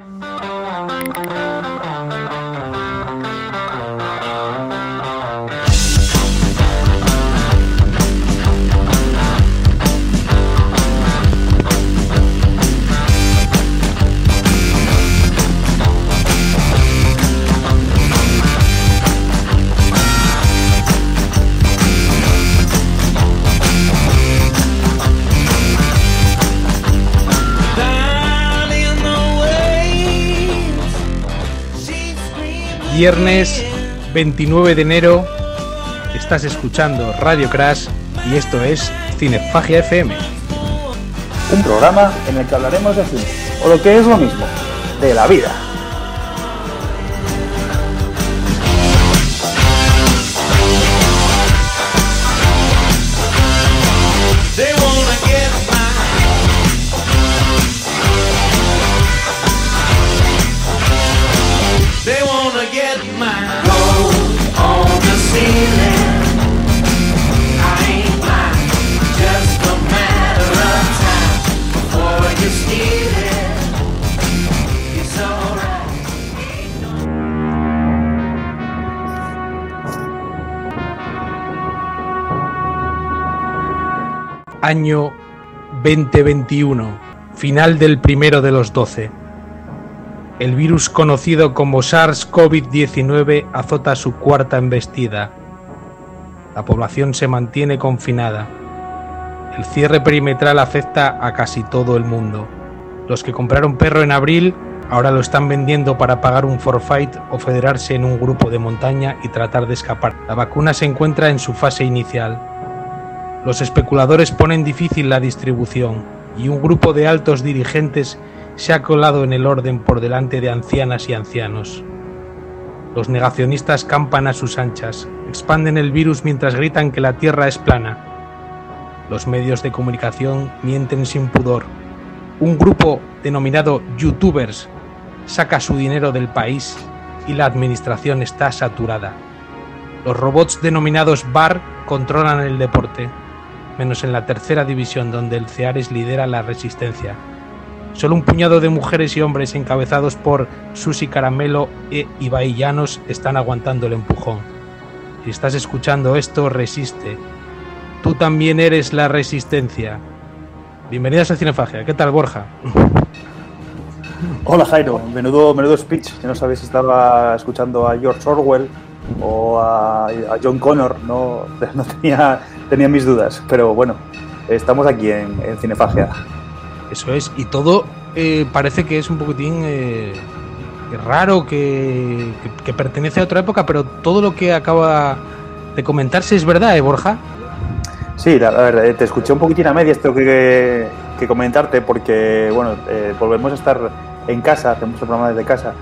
Viernes 29 de enero, estás escuchando Radio Crash y esto es Cinefagia FM. Un programa en el que hablaremos de cine, o lo que es lo mismo, de la vida. Año 2021, final del primero de los 12. El virus conocido como SARS-CoV-19 azota su cuarta embestida. La población se mantiene confinada. El cierre perimetral afecta a casi todo el mundo. Los que compraron perro en abril ahora lo están vendiendo para pagar un forfait o federarse en un grupo de montaña y tratar de escapar. La vacuna se encuentra en su fase inicial. Los especuladores ponen difícil la distribución y un grupo de altos dirigentes se ha colado en el orden por delante de ancianas y ancianos. Los negacionistas campan a sus anchas, expanden el virus mientras gritan que la Tierra es plana. Los medios de comunicación mienten sin pudor. Un grupo denominado YouTubers saca su dinero del país y la administración está saturada. Los robots denominados VAR controlan el deporte, menos en la tercera división donde el Ceares lidera la resistencia. Solo un puñado de mujeres y hombres encabezados por Susi Caramelo e Ibai Llanos están aguantando el empujón. Si estás escuchando esto, resiste. Tú también eres la resistencia. Bienvenidos a Cinefagia. ¿Qué tal, Borja? Hola, Jairo. Menudo speech. Yo no sabía si estaba escuchando a George Orwell o a John Connor. No tenía mis dudas. Pero bueno, estamos aquí en Cinefagia. Eso es. Y todo parece que es un poquitín raro, que pertenece a otra época, pero todo lo que acaba de comentarse es verdad, Borja. Sí, a ver, te escuché un poquitín a medias, tengo que comentarte porque, bueno, volvemos a estar en casa, hacemos el programa desde casa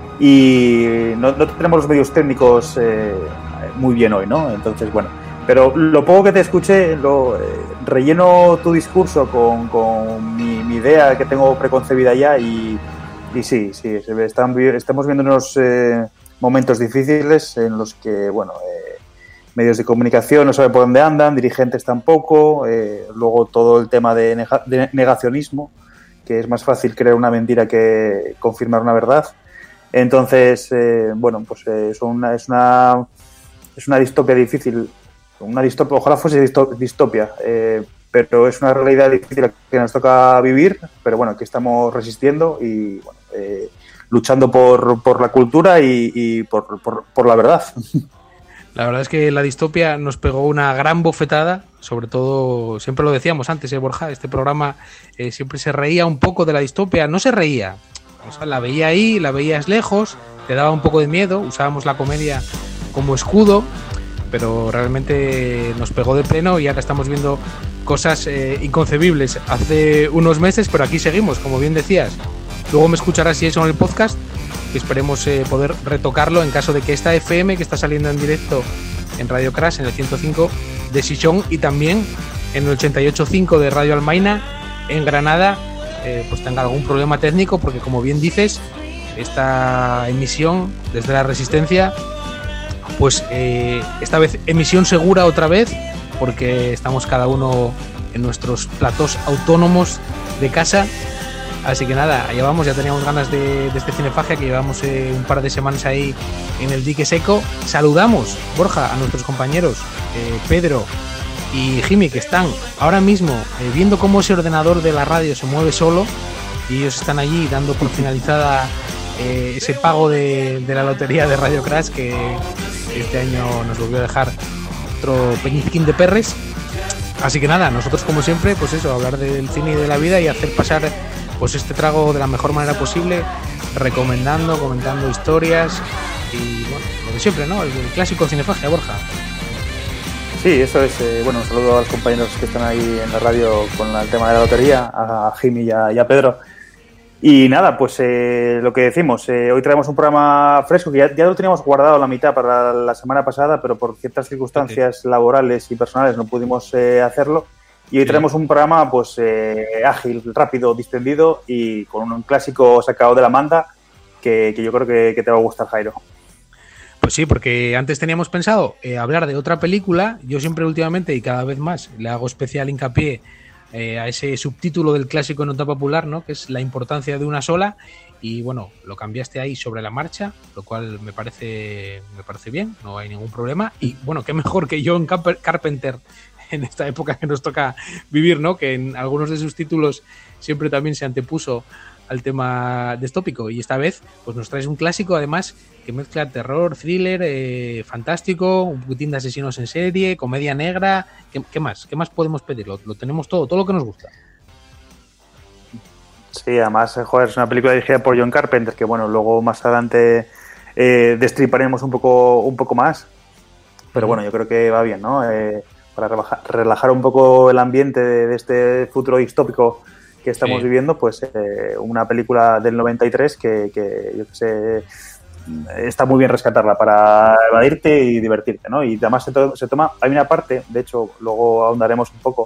y no tenemos los medios técnicos muy bien hoy, ¿no? Entonces, bueno, pero lo poco que te escuché, relleno tu discurso con mi idea que tengo preconcebida ya y sí, estamos viendo unos momentos difíciles en los que, bueno, medios de comunicación no saben por dónde andan, dirigentes tampoco, luego todo el tema de negacionismo, que es más fácil creer una mentira que confirmar una verdad. Entonces, bueno, pues es una distopia difícil, ojalá fuese distopia, pero es una realidad difícil que nos toca vivir, pero bueno, que estamos resistiendo y bueno, luchando por la cultura y por la verdad. La verdad es que la distopia nos pegó una gran bofetada, sobre todo, siempre lo decíamos antes, Borja, este programa siempre se reía un poco de la distopia, no se reía, o sea, la veía ahí, la veías lejos, te daba un poco de miedo, usábamos la comedia como escudo, pero realmente nos pegó de pleno y ahora estamos viendo cosas inconcebibles hace unos meses, pero aquí seguimos, como bien decías. Luego me escucharás si eso en el podcast, que esperemos poder retocarlo en caso de que esta FM, que está saliendo en directo en Radio Crash, en el 105 de Sichón y también en el 88.5 de Radio Almaina, en Granada, pues tenga algún problema técnico, porque como bien dices, esta emisión desde la Resistencia, pues esta vez emisión segura otra vez, porque estamos cada uno en nuestros platós autónomos de casa Así que nada, ya teníamos ganas de este Cinefagia, que llevamos un par de semanas ahí en el dique seco. Saludamos, Borja, a nuestros compañeros Pedro y Jimmy, que están ahora mismo viendo cómo ese ordenador de la radio se mueve solo, y ellos están allí dando por finalizada ese pago de la lotería de Radio Crash, que este año nos volvió a dejar otro peñizquín de perres. Así que nada, nosotros como siempre, pues eso, hablar del cine y de la vida y hacer pasar pues este trago de la mejor manera posible, recomendando, comentando historias y bueno, lo de siempre, ¿no? El clásico Cinefagia, Borja. Sí, eso es. Bueno, un saludo a los compañeros que están ahí en la radio con el tema de la lotería, a Jimmy y a Pedro. Y nada, pues lo que decimos, hoy traemos un programa fresco que ya lo teníamos guardado a la mitad para la semana pasada, pero por ciertas circunstancias laborales y personales no pudimos hacerlo. Y hoy traemos un programa pues ágil, rápido, distendido y con un clásico sacado de la manga que yo creo que te va a gustar, Jairo. Pues sí, porque antes teníamos pensado hablar de otra película. Yo siempre últimamente y cada vez más le hago especial hincapié a ese subtítulo del clásico nota popular, ¿no? Que es la importancia de una sola, y bueno, lo cambiaste ahí sobre la marcha, lo cual me parece bien, no hay ningún problema. Y bueno, qué mejor que John Carpenter en esta época que nos toca vivir, ¿no? Que en algunos de sus títulos siempre también se antepuso al tema distópico, y esta vez pues nos traes un clásico además que mezcla terror, thriller, fantástico, un poquitín de asesinos en serie, comedia negra. ¿Qué más? ¿Qué más podemos pedir? Lo tenemos todo lo que nos gusta. Sí, además, joder, es una película dirigida por John Carpenter, que bueno, luego más adelante destriparemos un poco más, pero bueno, yo creo que va bien, ¿no? Para relajar un poco el ambiente de este futuro distópico que estamos viviendo, pues una película del 93 que yo que sé, está muy bien rescatarla para evadirte y divertirte, ¿no? Y además se toma, hay una parte, de hecho, luego ahondaremos un poco,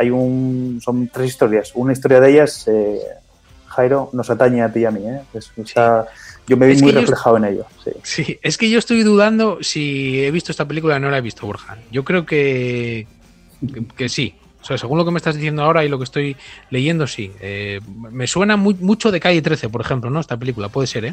son 3 historias, una historia de ellas, Jairo, nos atañe a ti y a mí, ¿eh? Yo me vi muy reflejado en ello. Sí, es que yo estoy dudando si he visto esta película o no la he visto, Borja. Yo creo que sí. O sea, según lo que me estás diciendo ahora y lo que estoy leyendo, sí. Me suena mucho de Calle 13, por ejemplo, ¿no? Esta película, puede ser, ¿eh?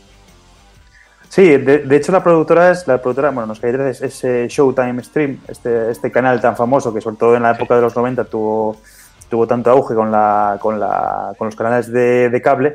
Sí, de hecho la productora, bueno, no es Calle 13, es Showtime Stream, este canal tan famoso que sobre todo en la época de los 90 tuvo tanto auge con los canales de cable.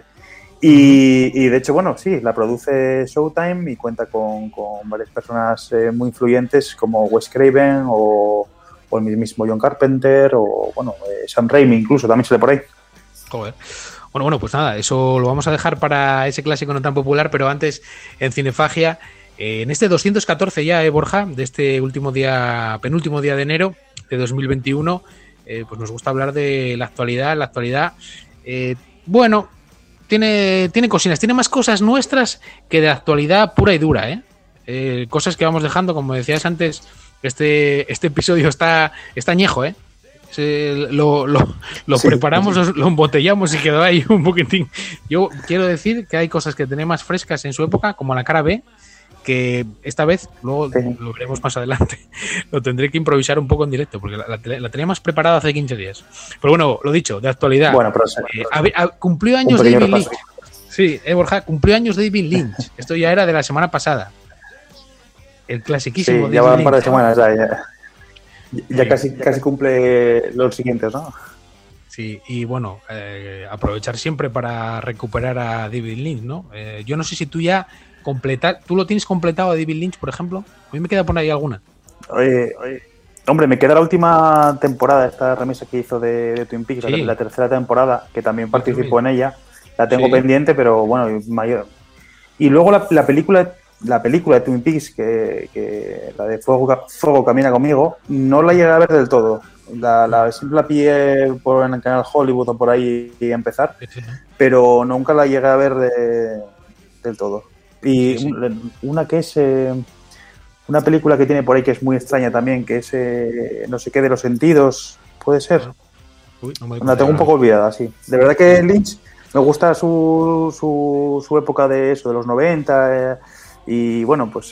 Y de hecho, bueno, sí, la produce Showtime y cuenta con varias personas muy influyentes como Wes Craven o el mismo John Carpenter o, bueno, Sam Raimi incluso, también sale por ahí. Joder. Bueno, pues nada, eso lo vamos a dejar para ese clásico no tan popular, pero antes, en Cinefagia, en este 214 ya, Borja, de este penúltimo día de enero de 2021, pues nos gusta hablar de la actualidad. La actualidad, bueno, tiene cositas, tiene más cosas nuestras que de actualidad pura y dura, cosas que vamos dejando, como decías antes. Este episodio está añejo, ¿eh? Lo sí, preparamos, sí. Lo embotellamos y quedó ahí un poquitín. Yo quiero decir que hay cosas que tenemos más frescas en su época, como la cara B, que esta vez, luego lo veremos más adelante, lo tendré que improvisar un poco en directo, porque la tenía más preparada hace 15 días. Pero bueno, lo dicho, de actualidad. Bueno, pero cumplió años David Lynch. Sí, Borja, cumplió años David Lynch. Esto ya era de la semana pasada. El clasiquísimo. Sí, ya van un par de semanas ya casi cumple los siguientes, ¿no? Sí, y bueno, aprovechar siempre para recuperar a David Lynch, ¿no? Yo no sé si tú ¿tú lo tienes completado a David Lynch, por ejemplo? A mí me queda por ahí alguna. Hombre, me queda la última temporada, esta remesa que hizo de Twin Peaks, sí. La tercera temporada, que también participó en ella. La tengo pendiente, pero bueno, mayor. Y luego la película de Twin Peaks, que la de Fuego Camina Conmigo, no la llegué a ver del todo. Siempre la pillé en el canal Hollywood o por ahí y empezar, pero nunca la llegué a ver del todo. Y una que es una película que tiene por ahí que es muy extraña también, que es no sé qué de los sentidos, puede ser. La tengo un poco olvidada, sí. De verdad que Lynch me gusta su época de eso, de los 90. Y bueno, pues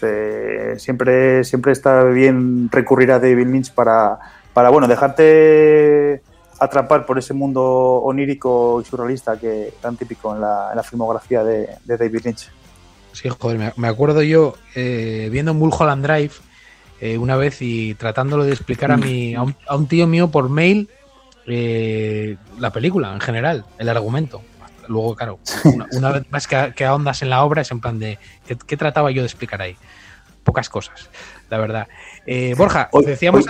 siempre está bien recurrir a David Lynch para bueno, dejarte atrapar por ese mundo onírico y surrealista que tan típico en la filmografía de David Lynch. Sí, joder, me acuerdo yo viendo Mulholland Drive una vez y tratándolo de explicar a un tío mío por mail la película en general, el argumento. Luego, claro, una vez más que ahondas en la obra es en plan de ¿qué trataba yo de explicar ahí? Pocas cosas, la verdad. Borja, decíamos...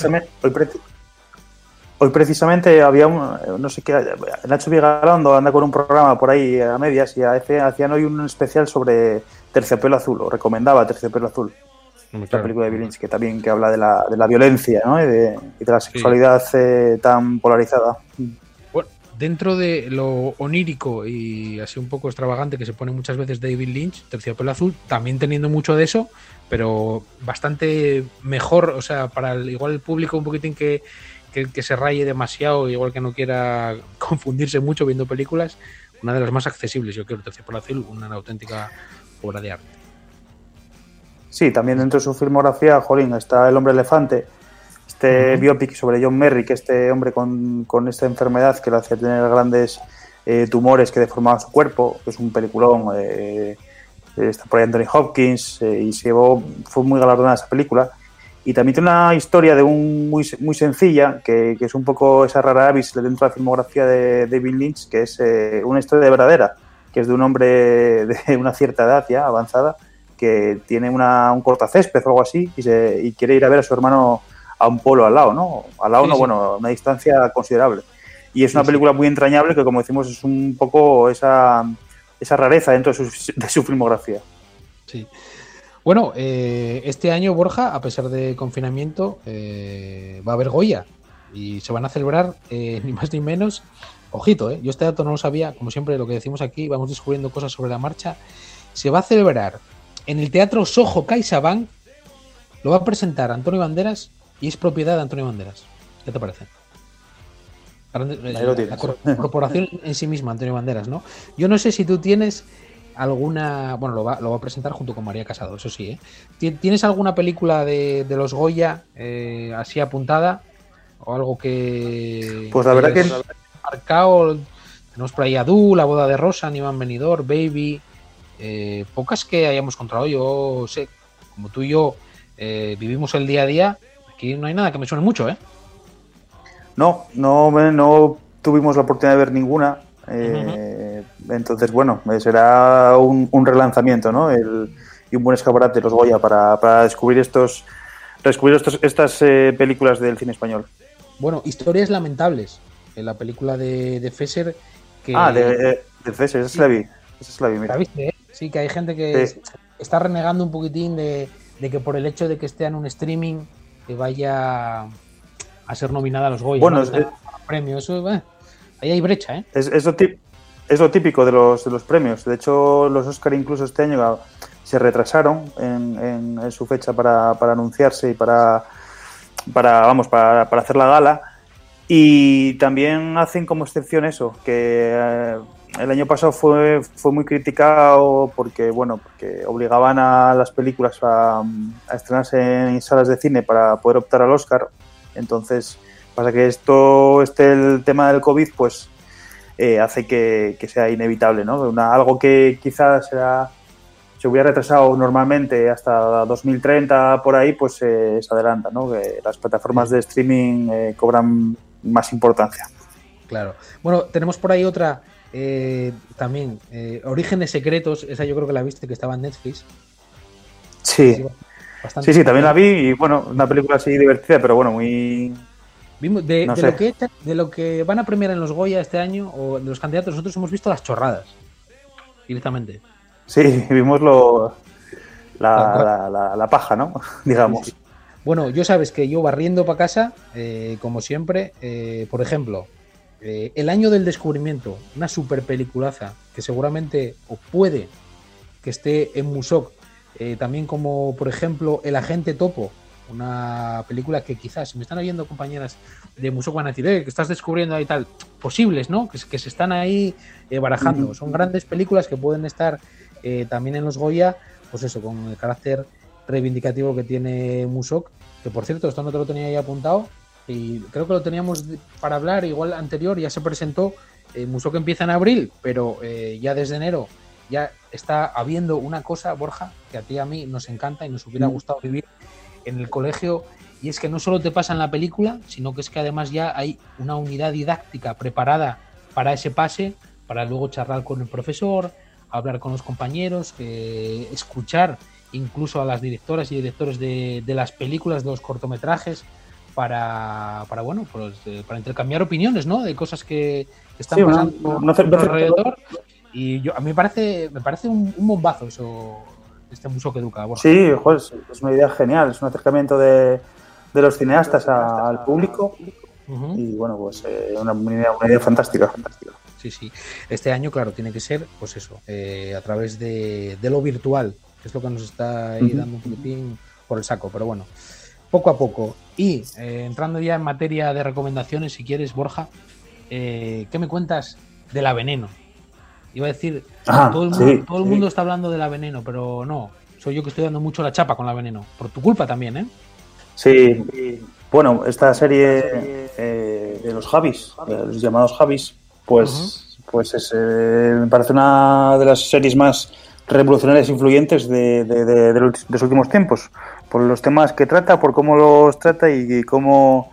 Hoy precisamente había no sé qué, Nacho Vigalondo anda con un programa por ahí a medias y hacían hoy un especial sobre Terciopelo Azul, o recomendaba Terciopelo Azul, la película de David Lynch, que también que habla de la violencia, ¿no? y de la sexualidad tan polarizada. Bueno, dentro de lo onírico y así un poco extravagante que se pone muchas veces David Lynch, Terciopelo Azul, también teniendo mucho de eso, pero bastante mejor, o sea, para igual el público un poquitín que se raye demasiado, igual que no quiera confundirse mucho viendo películas, una de las más accesibles, yo creo, Terciopelo Azul, una auténtica obra de arte. Sí, también dentro de su filmografía, jolín, está El hombre elefante, biopic sobre John Merrick, este hombre con esta enfermedad que le hace tener grandes tumores que deformaban su cuerpo, que es un peliculón, está por ahí Anthony Hopkins, y fue muy galardonada esa película. Y también tiene una historia de muy sencilla, que es un poco esa rara avis dentro de la filmografía de David Lynch, que es una historia verdadera, que es de un hombre de una cierta edad ya avanzada, que tiene un cortacésped o algo así y quiere ir a ver a su hermano a un pueblo al lado, ¿no? Al lado, sí, no, sí. Bueno, a una distancia considerable. Y es una película muy entrañable que, como decimos, es un poco esa rareza dentro de su filmografía. Sí. Bueno, este año, Borja, a pesar de confinamiento, va a haber Goya y se van a celebrar ni más ni menos. Ojito, yo este dato no lo sabía, como siempre lo que decimos aquí, vamos descubriendo cosas sobre la marcha. Se va a celebrar en el Teatro Soho CaixaBank, lo va a presentar Antonio Banderas y es propiedad de Antonio Banderas. ¿Qué te parece? La corporación en sí misma, Antonio Banderas, ¿no? Yo no sé si tú tienes alguna... Bueno, lo va a presentar junto con María Casado, eso sí, ¿eh? ¿Tienes alguna película de los Goya así apuntada? ¿O algo que... Pues la verdad que... marcado? Tenemos por ahí Adu, La boda de Rosa, Iván Benidorm, Baby... pocas que hayamos encontrado. Yo sé, como tú y yo vivimos el día a día, aquí no hay nada que me suene mucho, ¿eh? No tuvimos la oportunidad de ver ninguna. Entonces, bueno, será un relanzamiento, ¿no? Y un buen escaparate de los Goya para descubrir estas películas del cine español. Bueno, Historias lamentables, la película de Fesser que... de Fesser, esa es la vi, mira. ¿La viste, eh? Sí, que hay gente que está renegando un poquitín de que por el hecho de que esté en un streaming que vaya a ser nominada a los Goya. Bueno, ¿no? Premios, eso, ahí hay brecha, ¿eh? Es lo típico de los premios. De hecho, los Oscar incluso este año se retrasaron en su fecha para anunciarse y para hacer la gala. Y también hacen como excepción eso, que el año pasado fue muy criticado porque obligaban a las películas a estrenarse en salas de cine para poder optar al Oscar. Entonces pasa que el tema del COVID pues hace que sea inevitable, ¿no? Algo que quizás se hubiera retrasado normalmente hasta 2030 por ahí, pues se adelanta, ¿no? Que las plataformas de streaming cobran más importancia. Claro. Bueno, tenemos por ahí otra también, Orígenes Secretos, esa yo creo que la viste, que estaba en Netflix. Sí, también la vi y bueno, una película así divertida, pero bueno, muy... De lo que van a premiar en los Goya este año, o de los candidatos, nosotros hemos visto las chorradas, directamente. Sí, vimos la paja, ¿no? Digamos. Sí. Bueno, yo sabes que yo barriendo para casa, como siempre, por ejemplo, El año del descubrimiento, una super peliculaza que seguramente, o puede que esté en Musoc, también como, por ejemplo, El agente Topo, una película que quizás, si me están oyendo compañeras de Musoc van a decir, que estás descubriendo ahí tal, posibles, ¿no? Que se están ahí barajando. Son grandes películas que pueden estar también en los Goya, pues eso, con el carácter reivindicativo que tiene Musoc, que por cierto, esto no te lo tenía ahí apuntado, y creo que lo teníamos para hablar, igual anterior, ya se presentó. Mushoku empieza en abril, pero ya desde enero ya está habiendo una cosa, Borja, que a ti y a mí nos encanta y nos hubiera gustado vivir en el colegio, y es que no solo te pasa en la película, sino que es que además ya hay una unidad didáctica preparada para ese pase, para luego charlar con el profesor, hablar con los compañeros, escuchar incluso a las directoras y directores de las películas, de los cortometrajes, para bueno, pues, para intercambiar opiniones, ¿no? De cosas que están pasando alrededor. Y a mí me parece un bombazo eso, este Mushoku Educa, Borja. Sí, joder, es una idea genial, es un acercamiento de los cineastas al público. Y bueno, pues una idea fantástica. Sí. Este año, claro, tiene que ser, pues eso, a través de lo virtual, que es lo que nos está ahí dando un poquitín por el saco, pero bueno, poco a poco. Y entrando ya en materia de recomendaciones, si quieres, Borja, ¿qué me cuentas de La Veneno? Iba a decir, todo el mundo está hablando de La Veneno, pero no, soy yo que estoy dando mucho la chapa con La Veneno, por tu culpa también, ¿eh? Sí, bueno, esta serie de los Javis, los llamados Javis, pues me parece una de las series más revolucionarias e influyentes de los últimos tiempos, por los temas que trata, por cómo los trata y cómo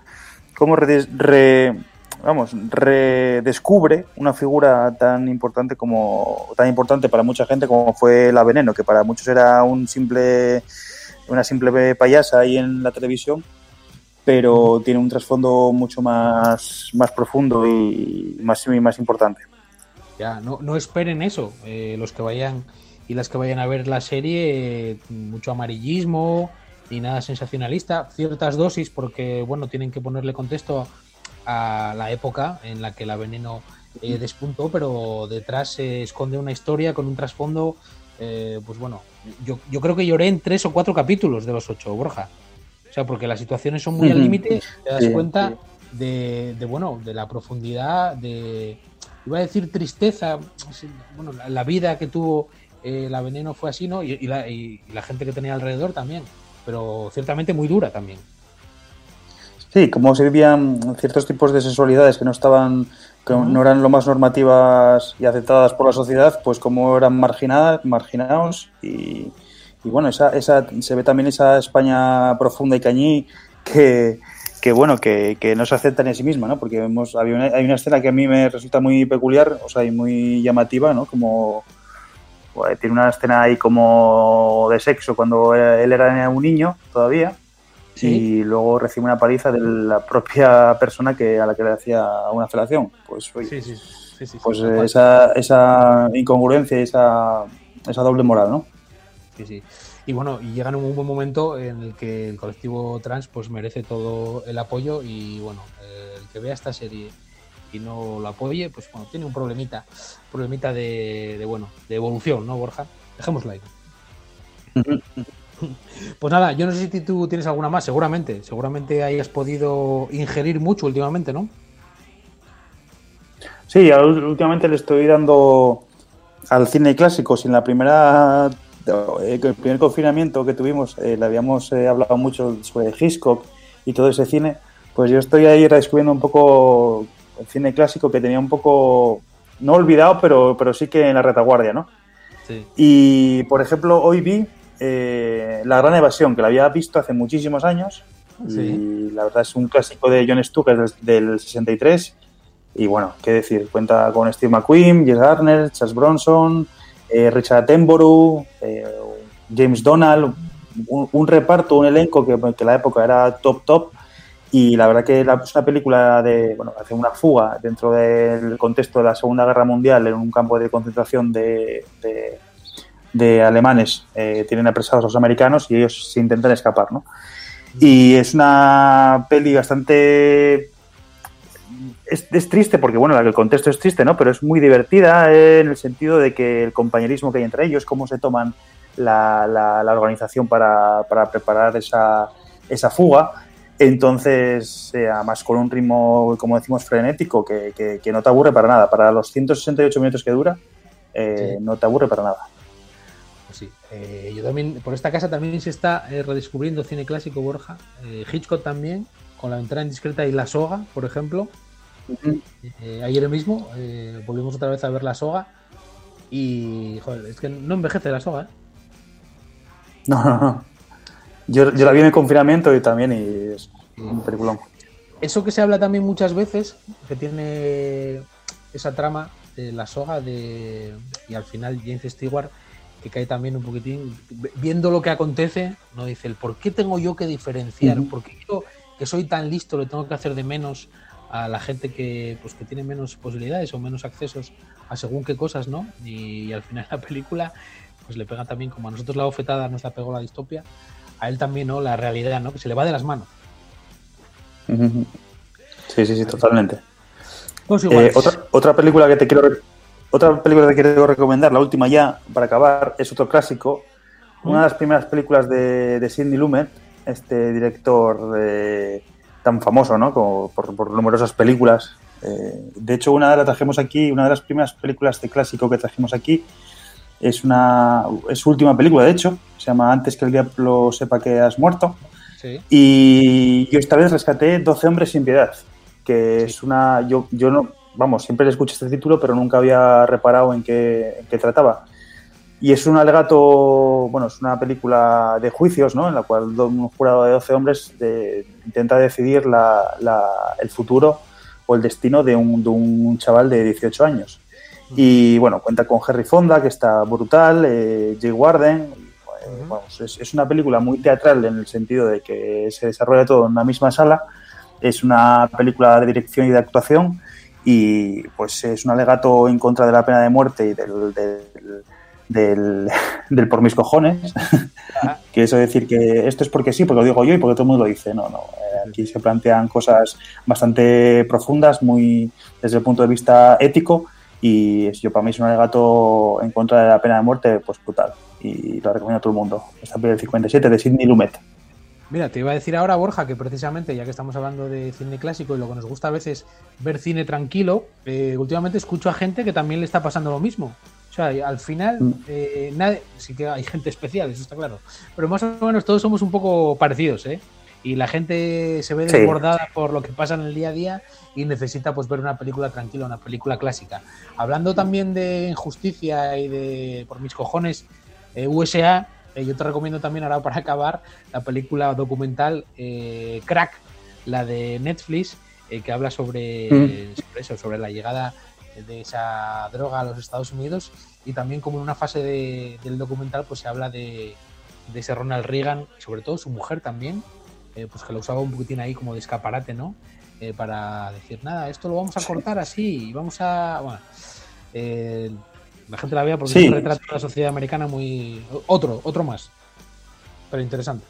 redescubre una figura tan importante para mucha gente como fue La Veneno, que para muchos era una simple payasa ahí en la televisión, pero tiene un trasfondo mucho más profundo y más importante. Ya, no esperen eso, los que vayan y las que vayan a ver la serie, mucho amarillismo ni nada sensacionalista, ciertas dosis, porque bueno, tienen que ponerle contexto a la época en la que La Veneno despuntó, pero detrás se esconde una historia con un trasfondo, pues bueno, yo creo que lloré en 3 o 4 capítulos de los 8, Borja. O sea, porque las situaciones son muy al límite, te das cuenta de la profundidad, iba a decir tristeza, bueno, la vida que tuvo La Veneno fue así, ¿no? Y la gente que tenía alrededor también, pero ciertamente muy dura también. Sí, como se vivían ciertos tipos de sexualidades que no eran lo más normativas y aceptadas por la sociedad, pues como eran marginados y bueno, se ve también esa España profunda y cañí que no se acepta ni a sí misma, ¿no? Porque hay una escena que a mí me resulta muy peculiar, o sea, y muy llamativa, ¿no? Como tiene una escena ahí como de sexo cuando él era un niño todavía. ¿Sí? Y luego recibe una paliza de la propia persona a la que le hacía una felación. Pues oye, pues esa incongruencia y esa doble moral, ¿no? Sí. Y bueno, y llegan en un buen momento en el que el colectivo trans pues merece todo el apoyo y bueno, el que vea esta serie y no lo apoye, pues bueno, tiene un problemita de evolución, ¿no, Borja? Dejémoslo ahí. Pues nada, yo no sé si tú tienes alguna más, seguramente hayas podido ingerir mucho últimamente, ¿no? Sí, últimamente le estoy dando al cine clásico. Sin el primer confinamiento que tuvimos, le habíamos hablado mucho sobre Hitchcock y todo ese cine, pues yo estoy ahí redescubriendo un poco el cine clásico que tenía un poco, no olvidado, pero sí que en la retaguardia, ¿no? Sí. Y, por ejemplo, hoy vi La Gran Evasión, que la había visto hace muchísimos años. Sí. Y la verdad es un clásico de Jon Stucker del 63. Y bueno, qué decir, cuenta con Steve McQueen, Jess Garner, Charles Bronson, Richard Attenborough, James Donald, un reparto, un elenco que en la época era top. Y la verdad que es una película hace una fuga dentro del contexto de la Segunda Guerra Mundial en un campo de concentración de alemanes. Tienen apresados a los americanos y ellos se intentan escapar, ¿no? Y es una peli bastante... Es triste porque, bueno, el contexto es triste, ¿no? Pero es muy divertida en el sentido de que el compañerismo que hay entre ellos, cómo se toman la organización para preparar esa fuga. Entonces, además con un ritmo, como decimos, frenético, que no te aburre para nada. Para los 168 minutos que dura, sí. No te aburre para nada. Pues sí, yo también, por esta casa también se está redescubriendo cine clásico, Borja. Hitchcock también, con La ventana indiscreta y La soga, por ejemplo. Ayer mismo volvimos otra vez a ver La soga y, joder, es que no envejece La soga, ¿eh? No. Yo la vi en el confinamiento y también, y es un peliculón. Eso que se habla también muchas veces, que tiene esa trama de La soga y al final James Stewart, que cae también un poquitín, viendo lo que acontece, no dice el por qué tengo yo que diferenciar, por qué yo, que soy tan listo, le tengo que hacer de menos a la gente que tiene menos posibilidades o menos accesos a según qué cosas, ¿no? Y al final la película pues le pega también, como a nosotros la bofetada nos la pegó la distopia, a él también, ¿no? La realidad, ¿no? Que se le va de las manos. Sí, totalmente. Pues igual. Otra película que te quiero recomendar, la última ya, para acabar, es otro clásico. Una de las primeras películas de Sidney Lumet, este director tan famoso, ¿no? Como por numerosas películas. De hecho, una de las primeras películas de clásico que trajimos aquí es su última película, de hecho, se llama Antes que el diablo sepa que has muerto. Sí. Y yo esta vez rescaté 12 hombres sin piedad, que es una... Yo no... Vamos, siempre le escuché este título, pero nunca había reparado en qué trataba. Y es un alegato... Bueno, es una película de juicios, ¿no? En la cual un jurado de 12 hombres intenta decidir el futuro o el destino de un chaval de 18 años. Y, bueno, cuenta con Henry Fonda, que está brutal, Jay Warden... Vamos, es una película muy teatral en el sentido de que se desarrolla todo en una misma sala. Es una película de dirección y de actuación y pues es un alegato en contra de la pena de muerte y del por mis cojones. Que eso de decir que esto es porque sí, porque lo digo yo y porque todo el mundo lo dice. No. Aquí se plantean cosas bastante profundas, muy desde el punto de vista ético, y para mí es un alegato en contra de la pena de muerte pues brutal. Y lo recomiendo a todo el mundo. Esta película del 57 de Sidney Lumet. Mira, te iba a decir ahora, Borja, que precisamente, ya que estamos hablando de cine clásico y lo que nos gusta a veces ver cine tranquilo, últimamente escucho a gente que también le está pasando lo mismo. O sea, al final, sí que hay gente especial, eso está claro, pero más o menos todos somos un poco parecidos, ¿eh? Y la gente se ve desbordada por lo que pasa en el día a día y necesita pues ver una película tranquila, una película clásica. Hablando también de injusticia y de por mis cojones, USA, yo te recomiendo también, ahora para acabar, la película documental Crack, la de Netflix, que habla sobre eso, sobre la llegada de esa droga a los Estados Unidos, y también como en una fase del documental pues se habla de ese Ronald Reagan, sobre todo su mujer también, pues que lo usaba un poquitín ahí como de escaparate, ¿no? Para decir, nada, esto lo vamos a cortar así y vamos a... Bueno, la gente la vea porque es un retrato de la sociedad americana muy... Otro más, pero interesante.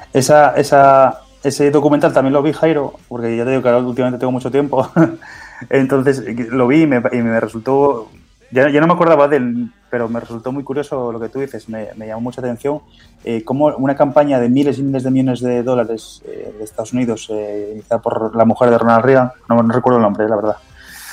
Ese documental también lo vi, Jairo, porque ya te digo que últimamente tengo mucho tiempo. Entonces lo vi y me resultó... Ya no me acordaba de él, pero me resultó muy curioso lo que tú dices. Me llamó mucha atención cómo una campaña de miles y miles de millones de dólares de Estados Unidos, iniciada por la mujer de Ronald Reagan, no recuerdo el nombre, la verdad,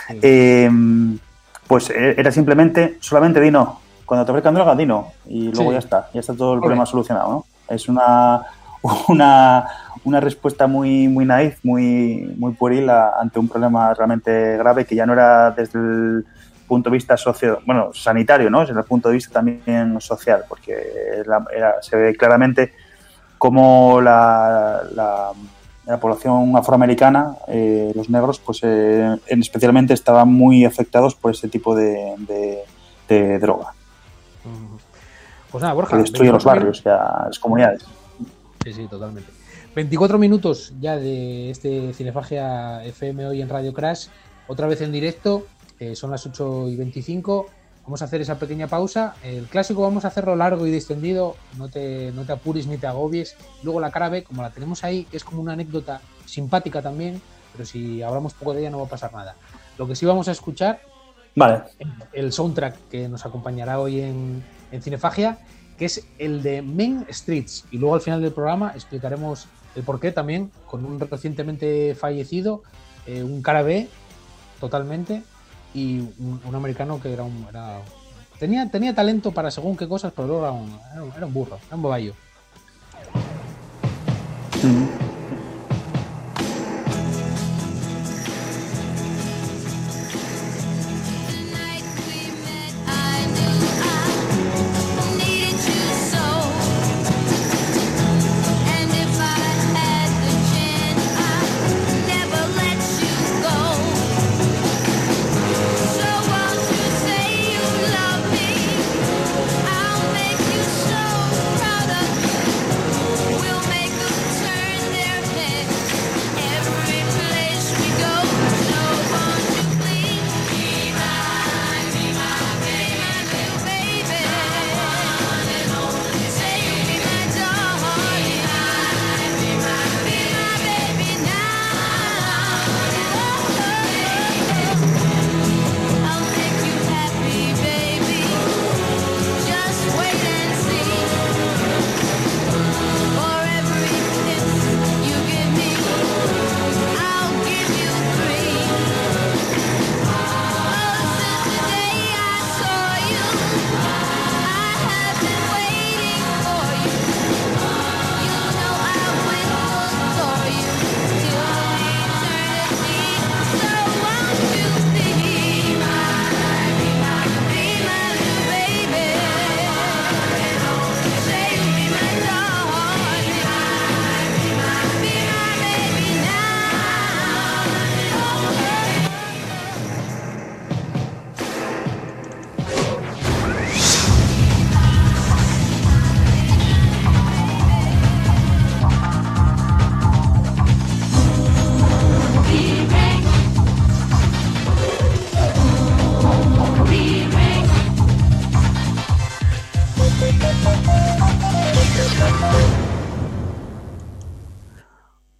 pues era solamente di no. Cuando te ofrezcan droga, di no. Y luego ya está todo el problema solucionado, ¿no? Es una respuesta muy, muy naif, muy, muy pueril ante un problema realmente grave, que ya no era desde el punto de vista sanitario, ¿no? Desde el punto de vista también social, porque se ve claramente cómo la población afroamericana, los negros, pues especialmente estaban muy afectados por este tipo de droga. Pues nada, Borja, que destruye los barrios, las comunidades. Sí, totalmente. 24 minutos ya de este Cinefagia FM hoy en Radio Crash, otra vez en directo. Son las 8:25. Vamos a hacer esa pequeña pausa. El clásico vamos a hacerlo largo y distendido. No te apures ni te agobies. Luego la cara B, como la tenemos ahí, que es como una anécdota simpática también, pero si hablamos poco de ella no va a pasar nada. Lo que sí vamos a escuchar, el soundtrack que nos acompañará hoy en Cinefagia, que es el de Main Streets. Y luego al final del programa explicaremos el porqué también, con un recientemente fallecido, un cara B totalmente, y un americano que tenía talento para según qué cosas, pero luego era un burro, era un boballo.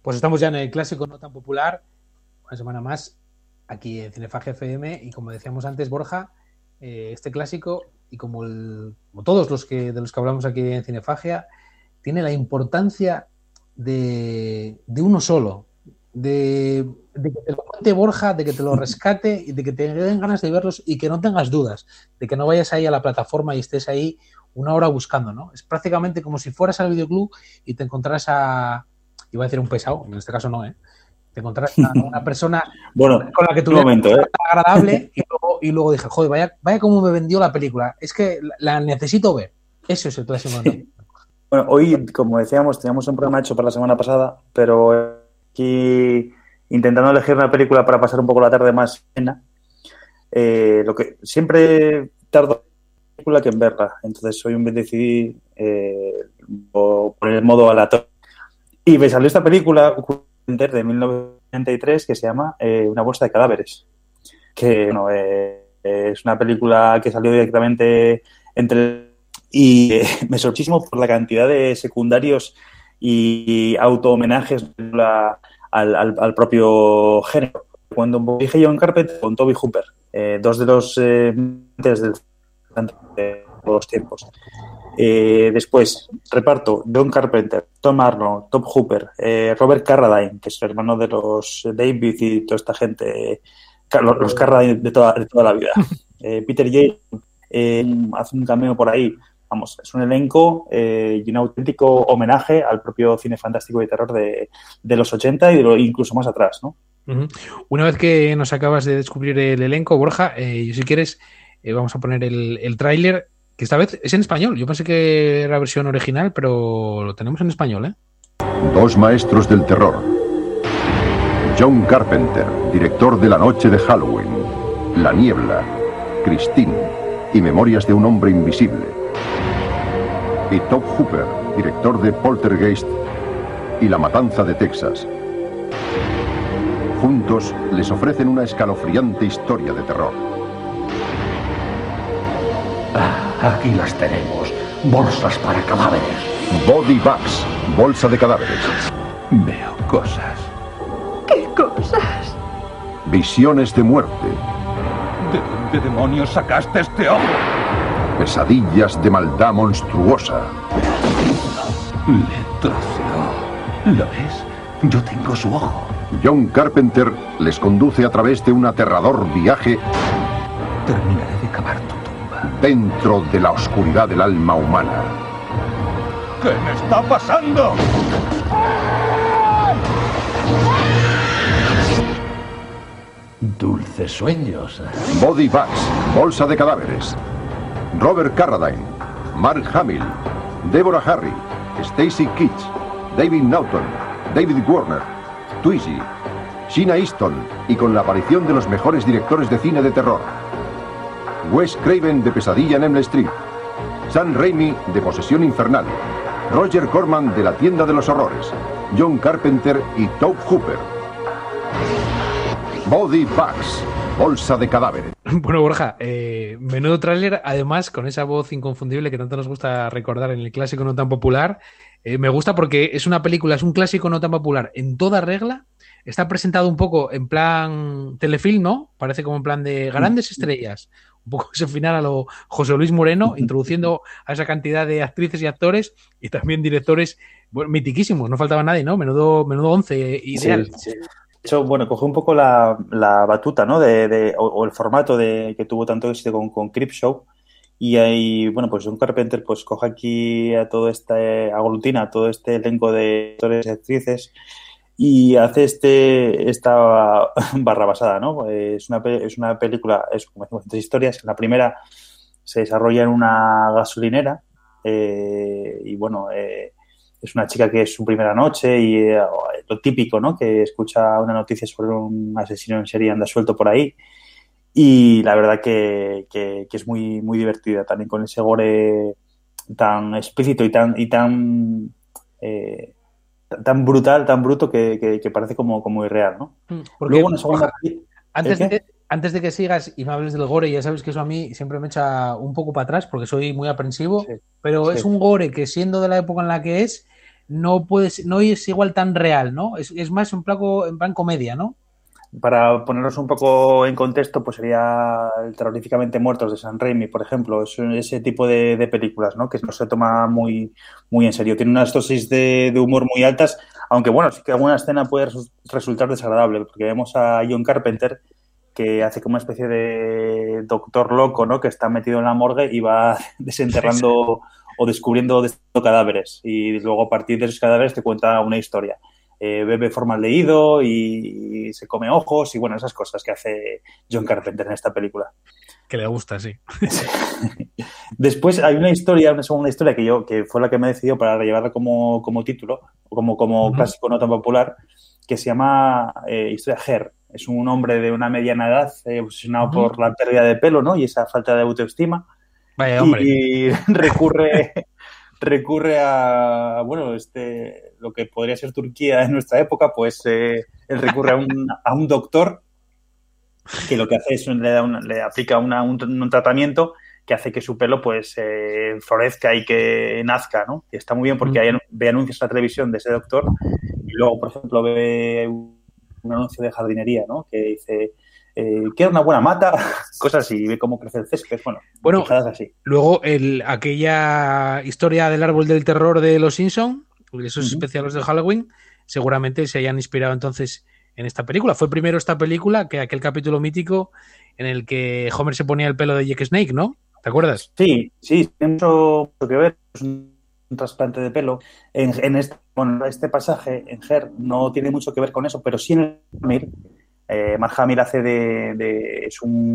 Pues estamos ya en el clásico no tan popular, una semana más aquí en Cinefagia FM y como decíamos antes, Borja, este clásico y como todos de los que hablamos aquí en Cinefagia, tiene la importancia de uno solo, de que te lo cuente Borja, de que te lo rescate y de que te den ganas de verlos y que no tengas dudas, de que no vayas ahí a la plataforma y estés ahí una hora buscando, ¿no? Es prácticamente como si fueras al videoclub y te encontraras iba a decir un pesado, en este caso no, te encontraras a una persona bueno, con la que tú agradable y luego dije, joder, vaya cómo me vendió la película, es que la necesito ver. Eso es el clásico. Sí. Bueno, hoy, como decíamos, teníamos un programa hecho para la semana pasada, pero aquí intentando elegir una película para pasar un poco la tarde más llena, lo que siempre tardo película que en verla. Entonces hoy decidí poner el modo aleatorio. Y me salió esta película de 1993 que se llama Una bolsa de cadáveres. Que bueno, es una película que salió directamente y me sorprendió muchísimo por la cantidad de secundarios y auto-homenajes al propio género. Cuando dije John Carpenter con Toby Hooper, dos de los de los tiempos. Después, reparto, John Carpenter, Tom Arnold, Top Hooper, Robert Carradine, que es el hermano de los David y toda esta gente, los Carradine de toda la vida. Peter Jackson hace un cameo por ahí. Vamos, es un elenco y un auténtico homenaje al propio cine fantástico y terror de los 80 y incluso más atrás, ¿no? Uh-huh. Una vez que nos acabas de descubrir el elenco, Borja, si quieres, vamos a poner el tráiler, que esta vez es en español. Yo pensé que era versión original, pero lo tenemos en español, ¿eh? Dos maestros del terror. John Carpenter, director de La noche de Halloween, La niebla, Christine y Memorias de un hombre invisible. Y Top Hooper, director de Poltergeist y La matanza de Texas. Juntos les ofrecen una escalofriante historia de terror. Aquí las tenemos. Bolsas para cadáveres. Body Bags, bolsa de cadáveres. Veo cosas. ¿Qué cosas? Visiones de muerte. ¿De dónde demonios sacaste este ojo? Pesadillas de maldad monstruosa. Le troceó. ¿Lo ves? Yo tengo su ojo. John Carpenter les conduce a través de un aterrador viaje. Terminaré de cavar tu tumba. Dentro de la oscuridad del alma humana. ¿Qué me está pasando? Dulces sueños. Body Bags, bolsa de cadáveres. Robert Carradine, Mark Hamill, Deborah Harry, Stacy Keach, David Naughton, David Warner, Twiggy, Sheena Easton y con la aparición de los mejores directores de cine de terror. Wes Craven de Pesadilla en Elm Street, Sam Raimi de Posesión Infernal, Roger Corman de La tienda de los horrores, John Carpenter y Tobe Hooper. Body Bags, bolsa de cadáveres. Bueno, Borja, menudo tráiler, además con esa voz inconfundible que tanto nos gusta recordar en el clásico no tan popular. Me gusta porque es una película, es un clásico no tan popular en toda regla. Está presentado un poco en plan telefilm, ¿no? Parece como en plan de grandes estrellas. Un poco ese final a lo José Luis Moreno, introduciendo a esa cantidad de actrices y actores y también directores, bueno, mitiquísimos. No faltaba nadie, ¿no? Menudo 11 ideal. Sí, sí. De hecho, bueno, coge un poco la batuta, ¿no? O el formato que tuvo tanto éxito con Creepshow. Y ahí, bueno, pues John Carpenter pues coge aquí a aglutina a todo este elenco de actores y actrices y hace esta barrabasada, ¿no? Es una película, como decimos, tres historias. La primera se desarrolla en una gasolinera y, bueno, es una chica que es su primera noche y lo típico, ¿no? Que escucha una noticia sobre un asesino en serie anda suelto por ahí. Y la verdad que es muy, muy divertida también con ese gore tan explícito y tan brutal, tan bruto que parece como irreal, ¿no? Porque luego, antes de que sigas y me hables del gore, ya sabes que eso a mí siempre me echa un poco para atrás porque soy muy aprensivo, sí, pero sí. Es un gore que siendo de la época en la que es, no es igual tan real, ¿no? Es más en plan comedia, ¿no? Para ponernos un poco en contexto, pues sería el Terroríficamente Muertos de Sam Raimi, por ejemplo. Es ese tipo de películas, ¿no? Que no se toma muy, muy en serio. Tiene unas dosis de humor muy altas, aunque bueno, sí que alguna escena puede resultar desagradable, porque vemos a John Carpenter que hace como una especie de doctor loco, ¿no? Que está metido en la morgue y va desenterrando o descubriendo cadáveres. Y luego a partir de esos cadáveres te cuenta una historia. Bebe formaldehído y se come ojos y bueno, esas cosas que hace John Carpenter en esta película. Que le gusta, sí. Después hay una segunda historia que fue la que me decidió para llevarla como título, o como clásico no tan popular, que se llama Historia Her. Es un hombre de una mediana edad obsesionado por la pérdida de pelo, ¿no? Y esa falta de autoestima. Vaya, hombre. Y recurre a, bueno, lo que podría ser Turquía en nuestra época, pues él recurre a un doctor que lo que hace es le aplica un tratamiento que hace que su pelo pues florezca y que nazca, ¿no? Y está muy bien porque ve anuncios en la televisión de ese doctor y luego, por ejemplo, ve un anuncio de jardinería, ¿no? Que dice... quiero una buena mata, cosas así, ve cómo crece el césped, bueno así. Luego aquella historia del árbol del terror de los Simpson, esos especiales de Halloween, seguramente se hayan inspirado entonces en esta película. Fue primero esta película que aquel capítulo mítico en el que Homer se ponía el pelo de Jake Snake, ¿no? ¿Te acuerdas? Sí, tiene mucho que ver, es un trasplante de pelo. En este pasaje, en Her, no tiene mucho que ver con eso, pero sí en el Mark Hamill hace de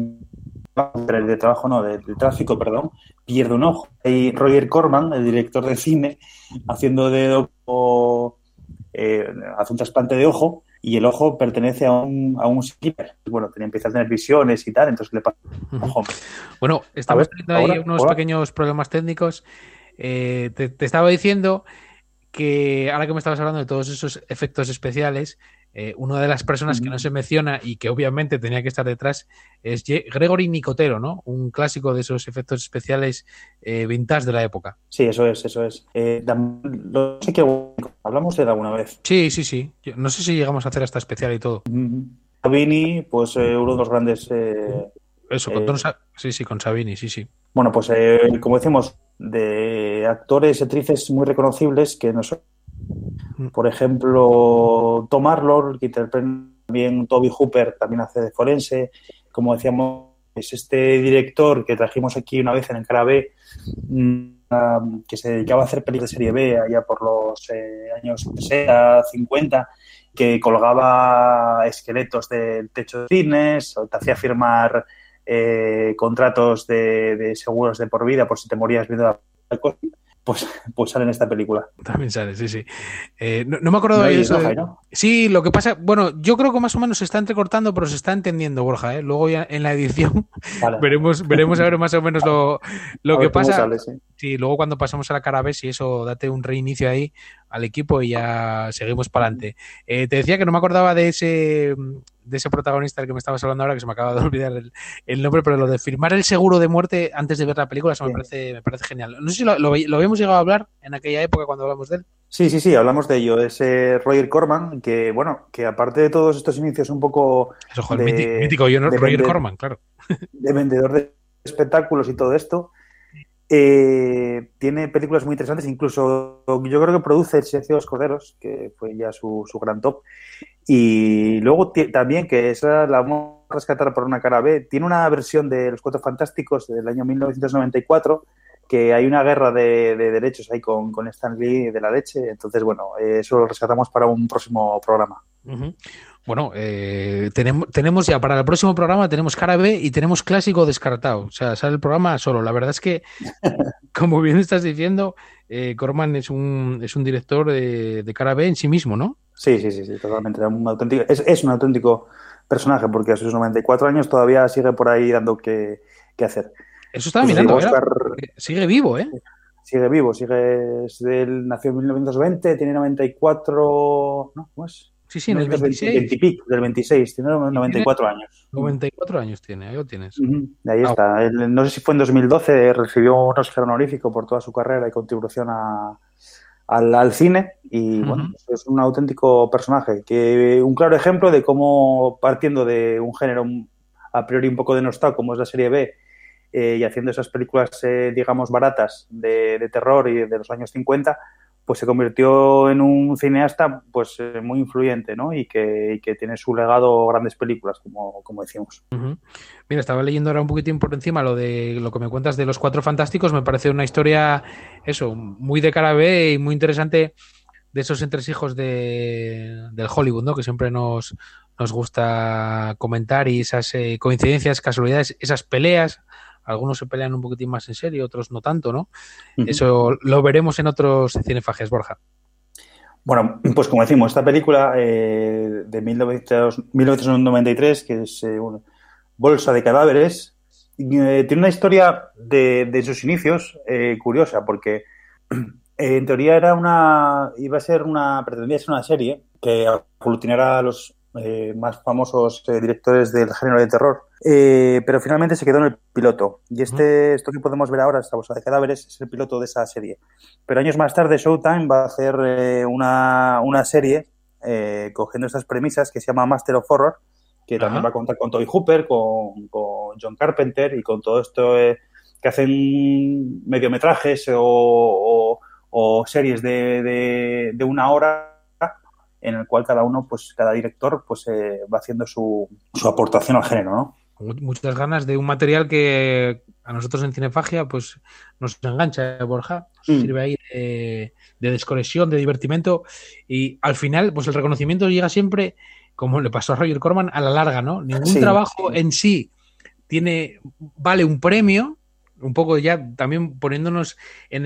tráfico, perdón, pierde un ojo. Y Roger Corman, el director de cine, haciendo hace un trasplante de ojo y el ojo pertenece a un skipper. Bueno, empieza a tener visiones y tal, entonces le pasa ojo. Bueno, estamos teniendo ahí unos pequeños problemas técnicos. Te estaba diciendo que ahora que me estabas hablando de todos esos efectos especiales, una de las personas que no se menciona y que obviamente tenía que estar detrás es Gregory Nicotero, ¿no? Un clásico de esos efectos especiales vintage de la época. Sí, eso es. No sé qué hablamos de él alguna vez. Sí. Yo no sé si llegamos a hacer hasta especial y todo. Savini, pues uno de los grandes... Eso, con Savini, sí. Bueno, pues como decimos, de actores y actrices muy reconocibles que no son... Por ejemplo, Tom Arnold, que interpreta también Toby Hooper, también hace de forense. Como decíamos, es este director que trajimos aquí una vez en Encara B, que se dedicaba a hacer películas de serie B allá por los años 60, 50, que colgaba esqueletos del techo de cines, o te hacía firmar contratos de seguros de por vida por si te morías viendo la cosa. Pues sale en esta película. También sale, sí. No me acuerdo de eso. ¿No? Sí, lo que pasa, bueno, yo creo que más o menos se está entrecortando, pero se está entendiendo, Borja, ¿eh? Luego ya en la edición veremos a ver más o menos lo que pasa. Sale, sí, luego cuando pasamos a la cara B, si eso, date un reinicio ahí al equipo y ya seguimos para adelante. Te decía que no me acordaba de ese protagonista del que me estabas hablando ahora, que se me acaba de olvidar el nombre, pero lo de firmar el seguro de muerte antes de ver la película, eso me parece genial. No sé si lo habíamos llegado a hablar en aquella época cuando hablamos de él. Sí, hablamos de ello. Es Roger Corman, que aparte de todos estos inicios un poco... Eso, el mítico Roger Corman, claro. De vendedor de espectáculos y todo esto, tiene películas muy interesantes, incluso yo creo que produce El silencio de los corderos, que fue ya su gran top. Y luego también, que esa la vamos a rescatar por una cara B, tiene una versión de Los Cuatro Fantásticos del año 1994, que hay una guerra de derechos ahí con Stan Lee de la leche. Entonces, bueno, eso lo rescatamos para un próximo programa. Uh-huh. Bueno, tenemos ya para el próximo programa tenemos cara B y tenemos clásico descartado. O sea, sale el programa solo. La verdad es que, como bien estás diciendo, Corman es un director de cara B en sí mismo, ¿no? Sí, totalmente. Es un auténtico personaje, porque a sus 94 años todavía sigue por ahí dando que hacer. Eso estaba mirando, Oscar, sigue vivo, ¿eh? Sigue vivo, él nació en 1920, tiene 94, ¿no? ¿Cómo es? Sí, en el 26. Del 26, tiene 94 años. 94 años tiene, ahí lo tienes. Ahí está. Él, no sé si fue en 2012, recibió un Oscar honorífico por toda su carrera y contribución a al cine y bueno, es un auténtico personaje, que un claro ejemplo de cómo partiendo de un género a priori un poco denostado como es la serie B y haciendo esas películas digamos baratas de terror y de los años 50, pues se convirtió en un cineasta pues muy influyente, ¿no? Y que tiene su legado grandes películas, como decimos. Mira, estaba leyendo ahora un poquitín por encima lo de lo que me cuentas de los Cuatro Fantásticos. Me parece una historia, eso, muy de cara B y muy interesante, de esos entresijos del Hollywood, ¿no? Que siempre nos gusta comentar, y esas coincidencias, casualidades, esas peleas. Algunos se pelean un poquitín más en serio, otros no tanto, ¿no? Eso lo veremos en otros cinefajes, Borja. Bueno, pues como decimos, esta película de 1993, que es Bolsa de Cadáveres, tiene una historia de sus inicios curiosa, porque en teoría pretendía ser una serie que aglutinara a los más famosos directores del género de terror, pero finalmente se quedó en el piloto. Y esto que podemos ver ahora, esta Bolsa de Cadáveres, es el piloto de esa serie. Pero años más tarde Showtime va a hacer una serie cogiendo estas premisas que se llama Master of Horror, que también va a contar con Toby Hooper, con John Carpenter y con todo esto que hacen mediometrajes o series de una hora, en el cual cada director pues va haciendo su aportación al género, ¿no? Muchas ganas de un material que a nosotros en Cinefagia pues nos engancha, Borja, nos sirve ahí de desconexión, de divertimento, y al final pues el reconocimiento llega siempre, como le pasó a Roger Corman, a la larga, ¿no? Ningún trabajo en sí vale un premio. Un poco ya también poniéndonos en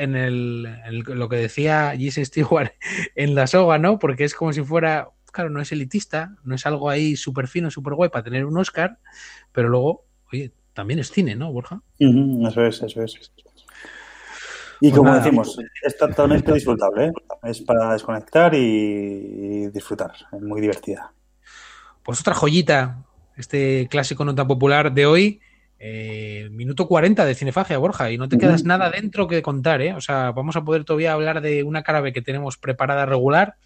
lo que decía Jason Stewart en La Soga, ¿no? Porque es como si fuera, claro, no es elitista, no es algo ahí súper fino, súper guay para tener un Oscar, pero luego, oye, también es cine, ¿no, Borja? Eso es. Y pues como decimos, es totalmente disfrutable, ¿eh? Es para desconectar y disfrutar, es muy divertida. Pues otra joyita, este clásico no tan popular de hoy. Minuto 40 de Cinefagia, Borja, y no te quedas nada dentro que contar, ¿eh? O sea, vamos a poder todavía hablar de una cara B que tenemos preparada regular,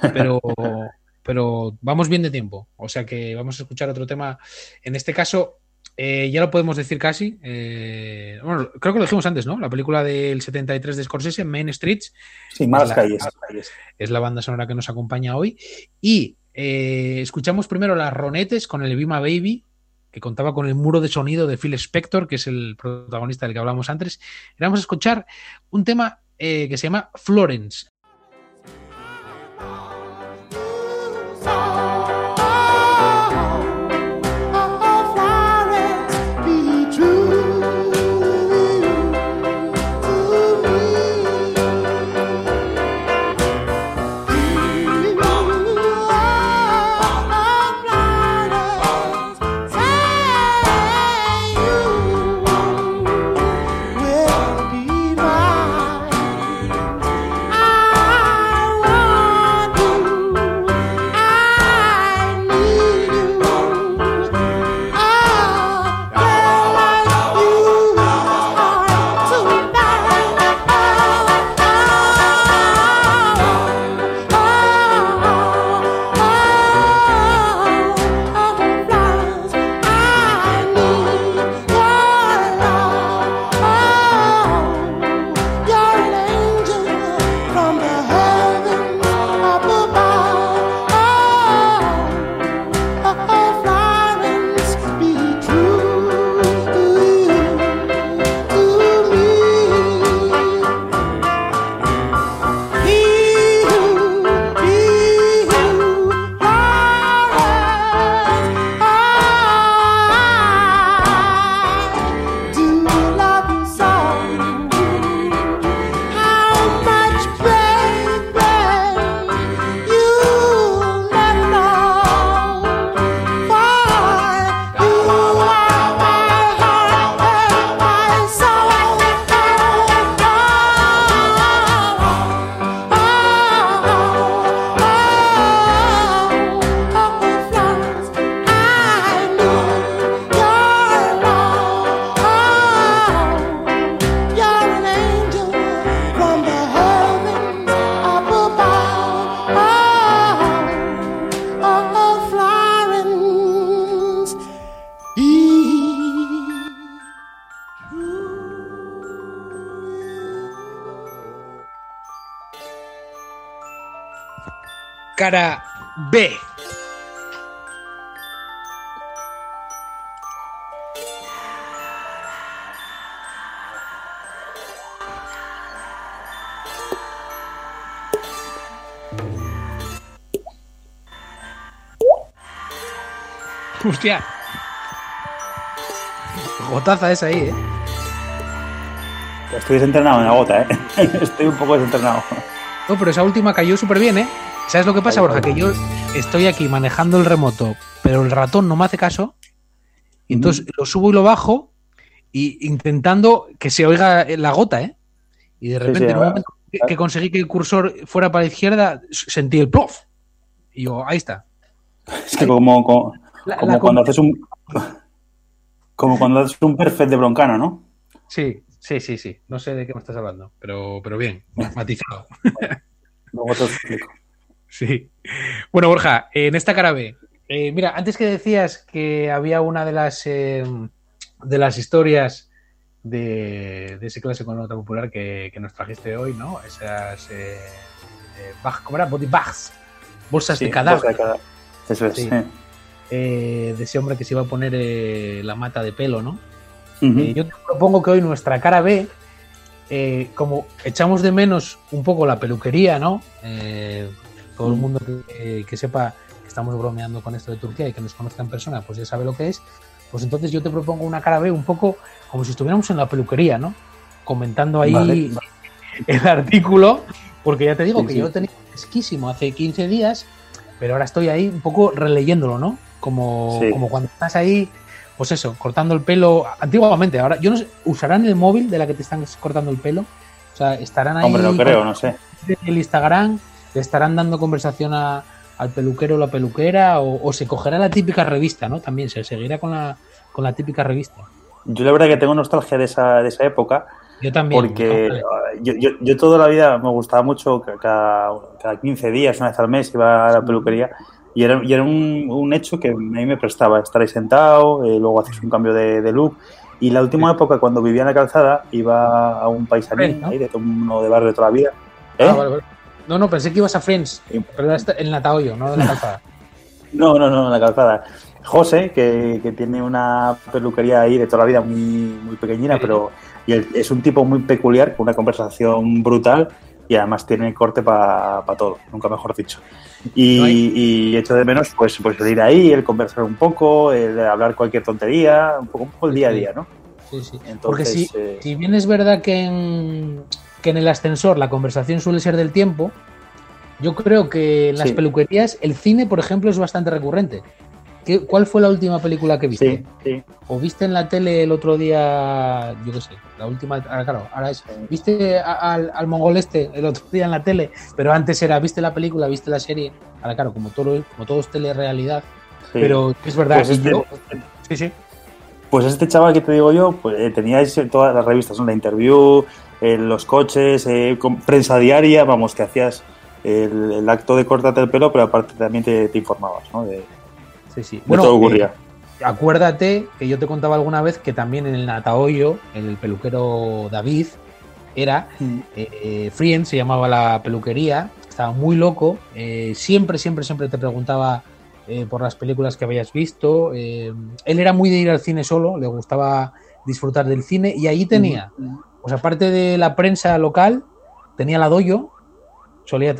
pero vamos bien de tiempo. O sea que vamos a escuchar otro tema. En este caso, ya lo podemos decir casi. Bueno, creo que lo dijimos antes, ¿no? La película del 73 de Scorsese, Main Streets. Sí, Malas Calles. Es la banda sonora que nos acompaña hoy. Y escuchamos primero las Ronettes con el Be My Baby, que contaba con el muro de sonido de Phil Spector, que es el protagonista del que hablamos antes. Y vamos a escuchar un tema que se llama Florence. Ah cara B. Hostia. Gotaza esa ahí, Estoy desentrenado en la gota, Estoy un poco desentrenado. No, pero esa última cayó súper bien, ¿Sabes lo que pasa, Borja? Que yo estoy aquí manejando el remoto, pero el ratón no me hace caso. Y entonces lo subo y lo bajo, y intentando que se oiga la gota, Y de repente, en un momento que conseguí que el cursor fuera para la izquierda, sentí el plof. Y yo, ahí está. Es que como cuando haces un... Como cuando haces un perfect de Broncano, ¿no? Sí. No sé de qué me estás hablando, pero bien, matizado. Luego te lo explico. Sí. Bueno, Borja, en esta cara B, mira, antes que decías que había una de las historias de ese clásico nota popular que nos trajiste hoy, ¿no? Esas, ¿cómo era? Body bags, bolsas de cadáver. Eso es. Sí. De ese hombre que se iba a poner la mata de pelo, ¿no? Yo te propongo que hoy nuestra cara B, como echamos de menos un poco la peluquería, ¿no? Todo el mundo que sepa que estamos bromeando con esto de Turquía y que nos conozca en persona, pues ya sabe lo que es. Pues entonces yo te propongo una cara B un poco como si estuviéramos en la peluquería, ¿no? Comentando ahí el artículo, porque ya te digo que yo lo tenía fresquísimo hace 15 días, pero ahora estoy ahí un poco releyéndolo, ¿no? Como cuando estás ahí, pues eso, cortando el pelo antiguamente. Ahora, yo no sé, ¿usarán el móvil de la que te están cortando el pelo? O sea, estarán ahí... Hombre, no creo, no sé. El Instagram, le estarán dando conversación al peluquero o la peluquera, o se cogerá la típica revista, ¿no? También se seguirá con la típica revista. Yo la verdad que tengo nostalgia de esa época. Yo también. Porque yo toda la vida me gustaba mucho, cada 15 días, una vez al mes iba a la peluquería, y era un hecho que a mí me prestaba estar ahí sentado, luego haces un cambio de look. Y la última época, cuando vivía en la calzada, iba a un paisanín, ¿no? Ahí de uno de barrio de toda la vida. Vale. No, pensé que ibas a Friends, pero era en Natahoyo, no en la calzada. No, en la calzada. José, que tiene una peluquería ahí de toda la vida muy pequeñina, pero es un tipo muy peculiar, con una conversación brutal, y además tiene corte para todo, nunca mejor dicho. Y echo de menos pues el ir ahí, el conversar un poco, el hablar cualquier tontería, un poco el día a día, ¿no? Sí. Entonces, porque si bien es verdad que en el ascensor la conversación suele ser del tiempo, yo creo que en las peluquerías el cine, por ejemplo, es bastante recurrente. ¿Cuál fue la última película que viste? Sí. ¿O viste en la tele el otro día, yo qué sé, la última, ahora es, viste al mongol el otro día en la tele, pero antes era, viste la película, viste la serie, ahora claro, como todo es telerrealidad, pero es verdad. Pues Pues este chaval que te digo yo, pues teníais todas las revistas, ¿no? La Interview, los coches, prensa diaria, vamos, que hacías el acto de cortarte el pelo, pero aparte también te informabas, ¿no? Sí. Bueno, todo ocurría. Acuérdate que yo te contaba alguna vez que también en el Natahoyo, el peluquero David, era Friends, se llamaba la peluquería, estaba muy loco, siempre te preguntaba por las películas que habías visto. Él era muy de ir al cine solo, le gustaba disfrutar del cine, y allí tenía, pues aparte de la prensa local, tenía la Doyo, solía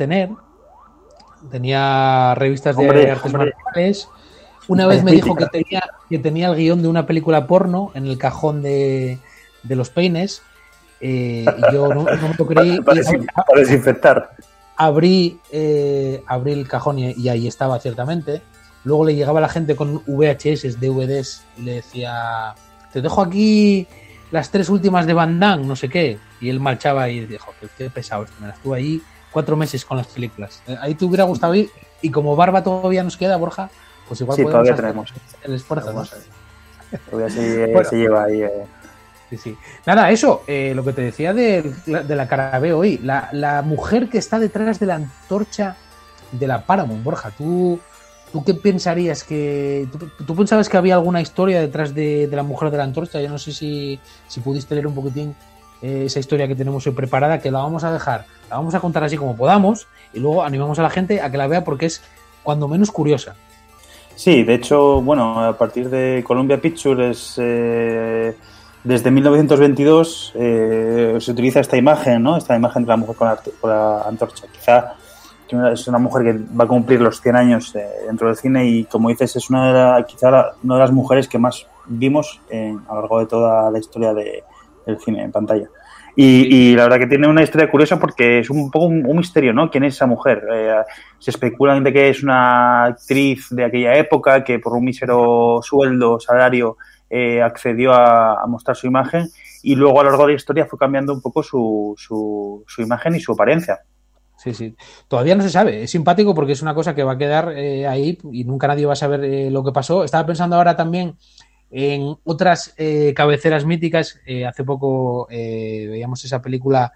tenía revistas de artes marciales. Una vez me dijo que tenía el guión de una película porno en el cajón de los peines, y yo no me lo creí. Para desinfectar. Abrí el cajón y ahí estaba, ciertamente. Luego le llegaba la gente con VHS, DVDs, y le decía, te dejo aquí las 3 últimas de Van Damme, no sé qué. Y él marchaba y dijo, qué pesado esto, me las tuve ahí 4 meses con las películas. Ahí te hubiera gustado ir, y como barba todavía nos queda, Borja, pues igual todavía tenemos el esfuerzo, ¿no? Todavía se lleva ahí. Sí. Nada, eso, lo que te decía de la cara B hoy, la mujer que está detrás de la antorcha de la Paramount, Borja, ¿tú qué pensarías? ¿Tú pensabas que había alguna historia detrás de la mujer de la antorcha? Yo no sé si pudiste leer un poquitín esa historia que tenemos hoy preparada, que la vamos a dejar La vamos a contar así como podamos y luego animamos a la gente a que la vea porque es cuando menos curiosa. Sí, de hecho, bueno, a partir de Columbia Pictures, desde 1922 se utiliza esta imagen, ¿no? Esta imagen de la mujer con la antorcha. Quizá es una mujer que va a cumplir los 100 años dentro del cine y, como dices, es una de las mujeres que más vimos a lo largo de toda la historia del cine en pantalla. Y la verdad que tiene una historia curiosa porque es un poco un misterio, ¿no? ¿Quién es esa mujer? Se especulan de que es una actriz de aquella época que por un mísero salario, accedió a mostrar su imagen y luego a lo largo de la historia fue cambiando un poco su imagen y su apariencia. Sí, sí. Todavía no se sabe. Es simpático porque es una cosa que va a quedar ahí y nunca nadie va a saber lo que pasó. Estaba pensando ahora también en otras cabeceras míticas. Hace poco veíamos esa película,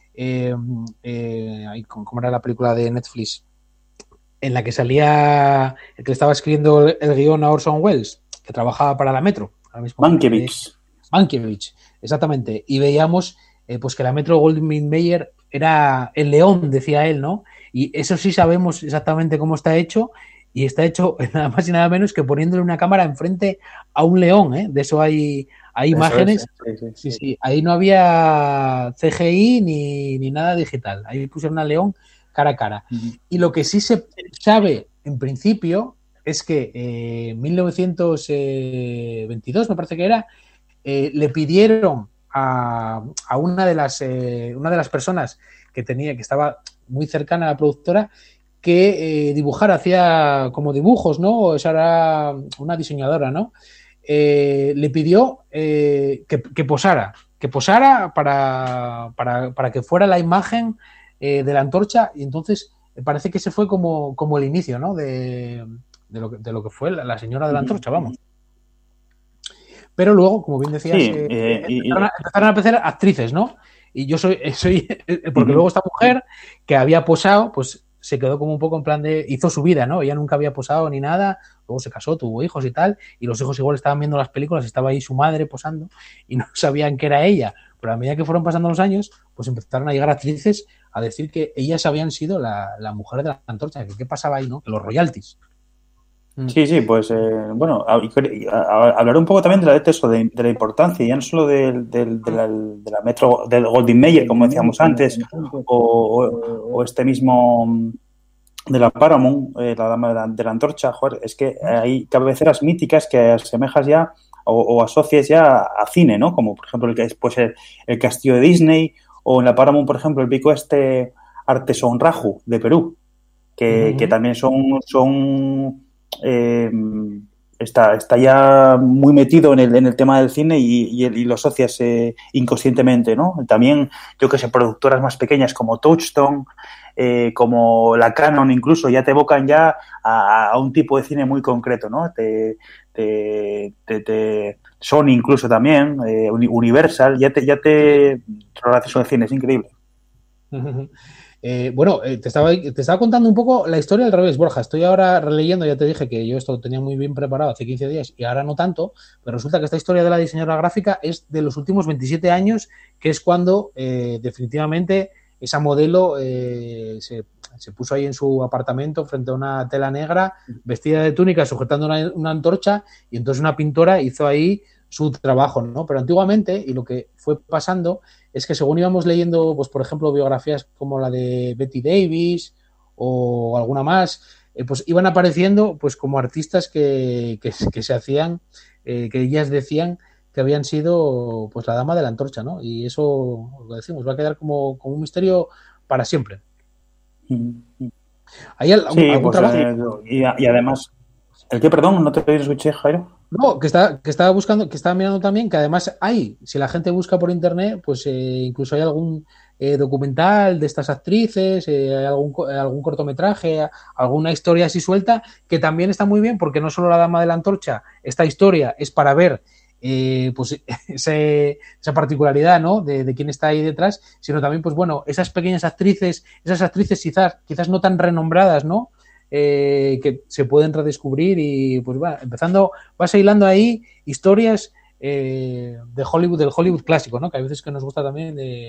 ¿cómo era la película de Netflix? En la que salía el que estaba escribiendo el guión a Orson Welles, que trabajaba para la Metro. Mankiewicz, exactamente. Y veíamos pues que la Metro Goldwyn Mayer era el león, decía él, ¿no? Y eso sí sabemos exactamente cómo está hecho, y está hecho nada más y nada menos que poniéndole una cámara enfrente a un león, ¿eh? De eso hay imágenes. Sí. Ahí no había CGI ni nada digital. Ahí pusieron al león cara a cara. Uh-huh. Y lo que sí se sabe en principio es que en 1922, me parece que era, le pidieron a una de las personas que estaba muy cercana a la productora que dibujara, hacía como dibujos, ¿no? O esa era una diseñadora, ¿no? Le pidió que posara para que fuera la imagen de la antorcha, y entonces parece que ese fue como el inicio, ¿no? de lo que fue la señora de la antorcha, vamos. Pero luego, como bien decías, sí, empezaron a aparecer actrices, ¿no? Y yo soy porque luego esta mujer que había posado, pues se quedó como un poco en plan hizo su vida, ¿no? Ella nunca había posado ni nada, luego se casó, tuvo hijos y tal, y los hijos igual estaban viendo las películas, estaba ahí su madre posando y no sabían que era ella. Pero a medida que fueron pasando los años, pues empezaron a llegar actrices a decir que ellas habían sido la mujer de la antorcha, que qué pasaba ahí, ¿no? Que los royalties. Sí, pues bueno, hablar un poco también de la importancia, ya no solo de la Metro, del Goldwyn Mayer, como decíamos antes, o este mismo de la Paramount, la dama de la antorcha. Joder, es que hay cabeceras míticas que asemejas ya o asocias ya a cine, ¿no? Como por ejemplo el castillo de Disney, o en la Paramount, por ejemplo, el pico Artesón Raju de Perú, que también son está ya muy metido en el tema del cine y lo asocias inconscientemente, ¿no? También, yo que sé, productoras más pequeñas como Touchstone, como la Canon, incluso ya te evocan ya a un tipo de cine muy concreto, ¿no? Sony incluso también, Universal, ya te relacionas con el cine, es increíble. Bueno, te estaba contando un poco la historia al revés, Borja. Estoy ahora releyendo, ya te dije que yo esto lo tenía muy bien preparado hace 15 días y ahora no tanto, pero resulta que esta historia de la diseñadora gráfica es de los últimos 27 años, que es cuando definitivamente esa modelo se puso ahí en su apartamento frente a una tela negra, vestida de túnica, sujetando una antorcha, y entonces una pintora hizo ahí su trabajo, ¿no? Pero antiguamente, y lo que fue pasando es que según íbamos leyendo, pues por ejemplo, biografías como la de Betty Davis o alguna más, pues iban apareciendo pues como artistas que se hacían, que ellas decían que habían sido pues la dama de la antorcha, ¿no? Y eso, lo decimos, va a quedar como un misterio para siempre. ¿Hay algún trabajo? Y además, ¿el qué, perdón? ¿No te escuché, Jairo? No, que estaba buscando, que estaba mirando también, que además si la gente busca por internet, pues incluso hay algún documental de estas actrices, hay algún cortometraje, alguna historia así suelta, que también está muy bien, porque no solo la dama de la antorcha, esta historia es para ver pues esa particularidad, ¿no? de quién está ahí detrás, sino también, pues bueno, esas pequeñas actrices, quizás no tan renombradas, ¿no? Que se pueden redescubrir y pues vas hilando ahí historias de Hollywood, del Hollywood clásico, ¿no? Que hay veces que nos gusta también de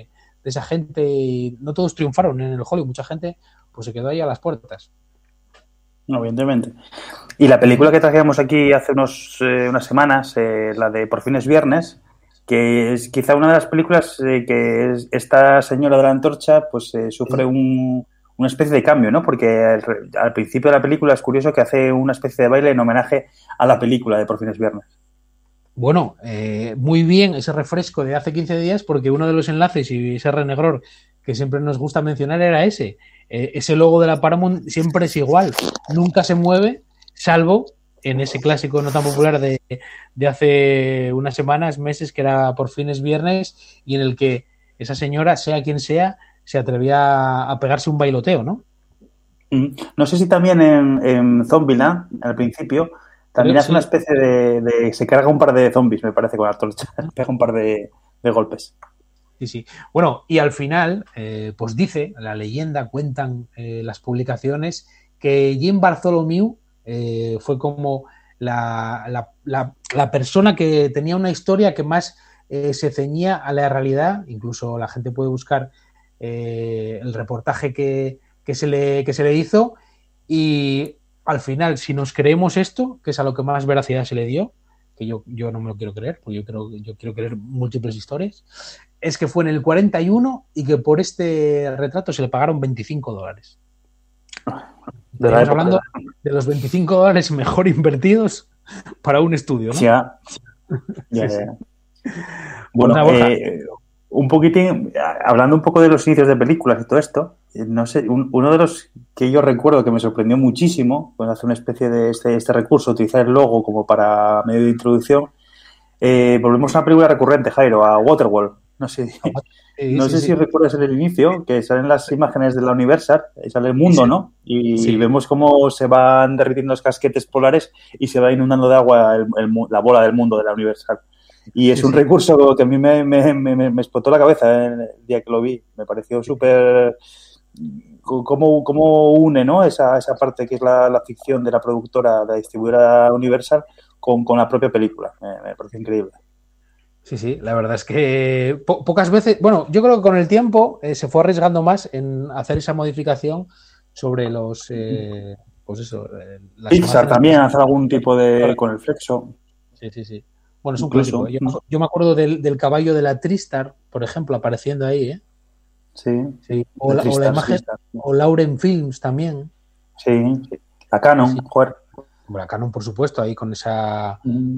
esa gente, y no todos triunfaron en el Hollywood, mucha gente pues se quedó ahí a las puertas. No, evidentemente. Y la película que trajimos aquí hace unas semanas, la de Por fin es viernes, que es quizá una de las películas esta señora de la antorcha pues sufre una especie de cambio, ¿no? Porque al principio de la película es curioso que hace una especie de baile en homenaje a la película de Por fin es viernes. Bueno, muy bien ese refresco de hace 15 días, porque uno de los enlaces y ese renegror que siempre nos gusta mencionar era ese. Ese logo de la Paramount siempre es igual, nunca se mueve, salvo en ese clásico no tan popular de hace unas semanas, meses, que era Por fin es viernes, y en el que esa señora, sea quien sea, se atrevía a pegarse un bailoteo, ¿no? No sé si también en Zombieland, al principio, también hace una especie de... Se carga un par de zombies, me parece, con la torcha. Pega un par de golpes. Sí, sí. Bueno, y al final, pues dice, la leyenda, cuentan las publicaciones, que Jim Bartholomew fue como la persona que tenía una historia que más se ceñía a la realidad. Incluso la gente puede buscar el reportaje que se le hizo, y al final, si nos creemos esto, que es a lo que más veracidad se le dio, que yo no me lo quiero creer, porque yo quiero creer múltiples historias, es que fue en el 41 y que por este retrato se le pagaron $25. Estamos hablando de los $25 mejor invertidos para un estudio, ¿no? Ya. Bueno, un poquitín, hablando un poco de los inicios de películas y todo esto, no sé, uno de los que yo recuerdo que me sorprendió muchísimo cuando hace una especie de este recurso, utilizar el logo como para medio de introducción, volvemos a una película recurrente, Jairo, a Waterworld. No sé, si recuerdas el inicio, que salen las imágenes de la Universal, sale el mundo, ¿no? Y vemos cómo se van derritiendo los casquetes polares y se va inundando de agua la bola del mundo de la Universal. Y es un recurso que a mí me explotó la cabeza el día que lo vi. Me pareció súper... Cómo une, ¿no? Esa parte que es la ficción de la productora, de la distribuidora Universal con la propia película. Me pareció increíble. Sí, la verdad es que pocas veces... Bueno, yo creo que con el tiempo se fue arriesgando más en hacer esa modificación sobre los... pues eso... Pixar también hace algún tipo de... con el flexo. Sí. Bueno, es un clásico. Yo me acuerdo del caballo de la Tristar, por ejemplo, apareciendo ahí, ¿eh? Sí. O la imagen... O Lauren Films también. Sí. La Canon, joder. La Canon, por supuesto, ahí con esa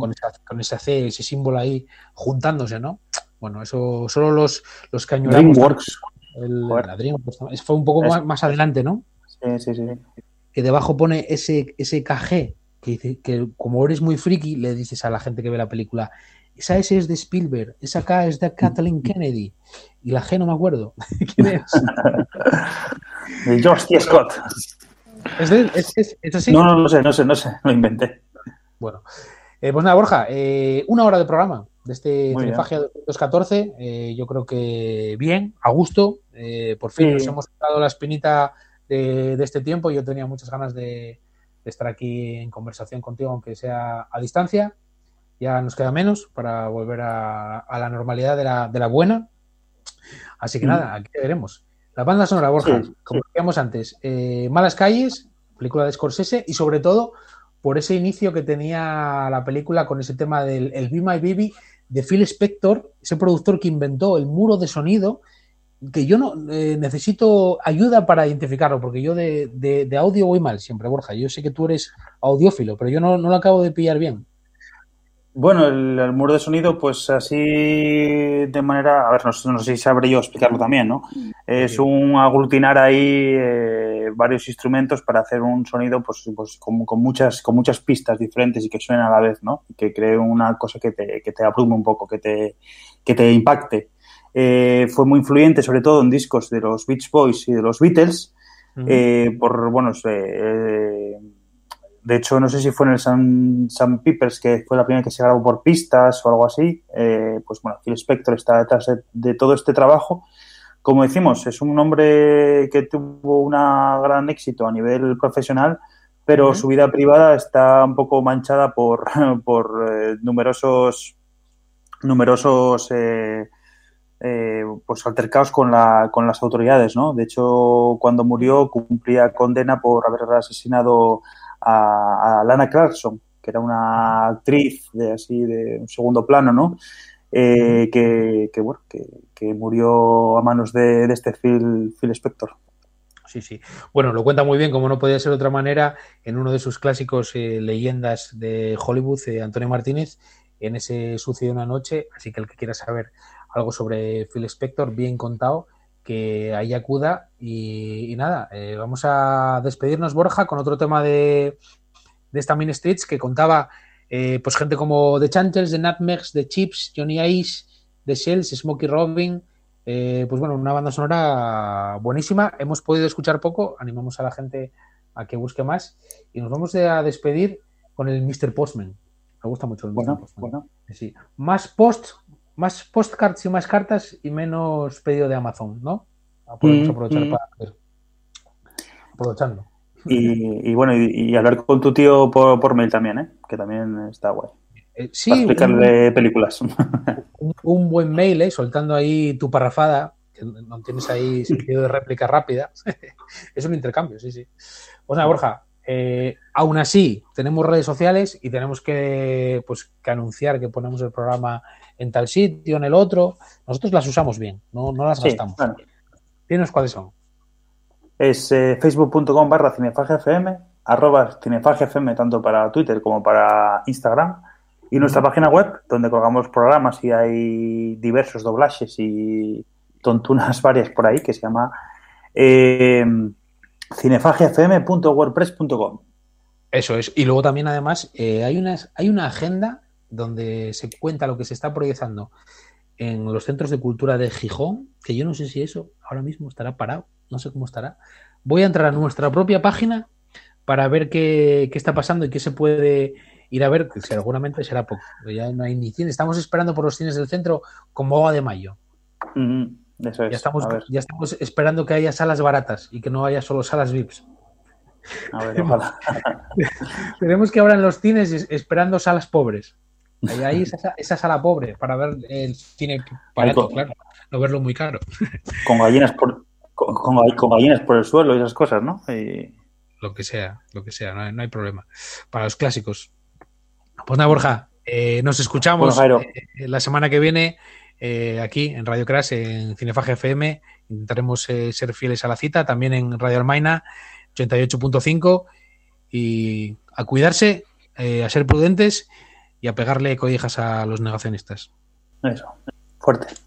C, ese símbolo ahí juntándose, ¿no? Bueno, eso solo los que añoramos. DreamWorks. La DreamWorks fue un poco más adelante, ¿no? Sí. Que debajo pone ese KG, que dice que como eres muy friki, le dices a la gente que ve la película, esa S es de Spielberg, esa K es de Kathleen Kennedy, y la G no me acuerdo. ¿Quién es? De George T. Scott. ¿Es así? No sé, lo inventé. Bueno, pues nada, Borja, 1 hora de programa de este Cinefagia 214. Yo creo que bien, a gusto. Por fin nos hemos dado la espinita de este tiempo. Yo tenía muchas ganas de estar aquí en conversación contigo, aunque sea a distancia. Ya nos queda menos para volver a la normalidad de la buena. Así que nada, aquí veremos. La banda sonora, Borja, como decíamos antes, Malas calles, película de Scorsese, y sobre todo por ese inicio que tenía la película con ese tema del Be My Baby de Phil Spector, ese productor que inventó el muro de sonido, que yo no necesito ayuda para identificarlo, porque yo de audio voy mal siempre, Borja. Yo sé que tú eres audiófilo, pero yo no lo acabo de pillar bien. Bueno, el muro de sonido, pues así de manera... A ver, no sé si sabré yo explicarlo también, ¿no? Es un aglutinar ahí varios instrumentos para hacer un sonido pues con muchas pistas diferentes y que suenen a la vez, ¿no? Y que cree una cosa que te abrume un poco, que te impacte. Fue muy influyente, sobre todo en discos de los Beach Boys y de los Beatles, de hecho, no sé si fue en el Sun Pipers, que fue la primera que se grabó por pistas o algo así. Pues bueno, Phil Spector está detrás de todo este trabajo. Como decimos, es un hombre que tuvo un gran éxito a nivel profesional, pero su vida privada está un poco manchada por numerosos pues altercados con las autoridades, ¿no? De hecho, cuando murió cumplía condena por haber asesinado a Lana Clarkson, que era una actriz de un segundo plano, ¿no? Que murió a manos de este Phil Spector. Sí. Bueno, lo cuenta muy bien, como no podía ser de otra manera, en uno de sus clásicos leyendas de Hollywood, Antonio Martínez, en ese Sucedió una noche. Así que el que quiera saber algo sobre Phil Spector, bien contado, que ahí acuda. Y nada, vamos a despedirnos, Borja, con otro tema de esta Mean Streets que contaba pues gente como The Chanters, The Nutmegs, The Chips, Johnny Ace, The Shells, Smokey Robin. Pues bueno, una banda sonora buenísima. Hemos podido escuchar poco, animamos a la gente a que busque más y nos vamos a despedir con el Mr. Postman. Me gusta mucho el Mr. Postman. Bueno. Sí. Más postcards y más cartas y menos pedido de Amazon, ¿no? Podemos aprovechar para ver. Aprovechando. Y bueno, y hablar con tu tío por mail también, que también está guay. Sí, para explicarle películas. Un buen mail, soltando ahí tu parrafada, que no tienes ahí sentido de réplica rápida. Es un intercambio, sí. O sea, Borja, aún así, tenemos redes sociales y tenemos que anunciar que ponemos el programa en tal sitio, en el otro. Nosotros las usamos bien, no las gastamos. Bueno. Dinos cuáles son. Es facebook.com/cinefagfm, @cinefagfm, tanto para Twitter como para Instagram. Y nuestra página web, donde colgamos programas y hay diversos doblajes y tontunas varias por ahí, que se llama cinefagfm.wordpress.com. Eso es. Y luego también, además, hay una agenda donde se cuenta lo que se está proyectando en los centros de cultura de Gijón, que yo no sé si eso ahora mismo estará parado, no sé cómo estará. Voy a entrar a nuestra propia página para ver qué está pasando y qué se puede ir a ver, que seguramente será poco. Ya no hay ni cine. Estamos esperando por los cines del centro como agua de mayo. Eso es. Ya estamos esperando que haya salas baratas y que no haya solo salas VIPs. A ver, ojalá. Tenemos que abran los cines esperando salas pobres. Ahí esa sala pobre para ver el cine barato, claro. No verlo muy caro. Con gallinas con gallinas por el suelo y esas cosas, ¿no? Lo que sea, no hay problema. Para los clásicos. Pues nada, Borja, nos escuchamos la semana que viene aquí en Radio Crash, en Cinefag FM. Intentaremos ser fieles a la cita, también en Radio Almaina 88.5, y a cuidarse, a ser prudentes y a pegarle collejas a los negacionistas. Eso, fuerte.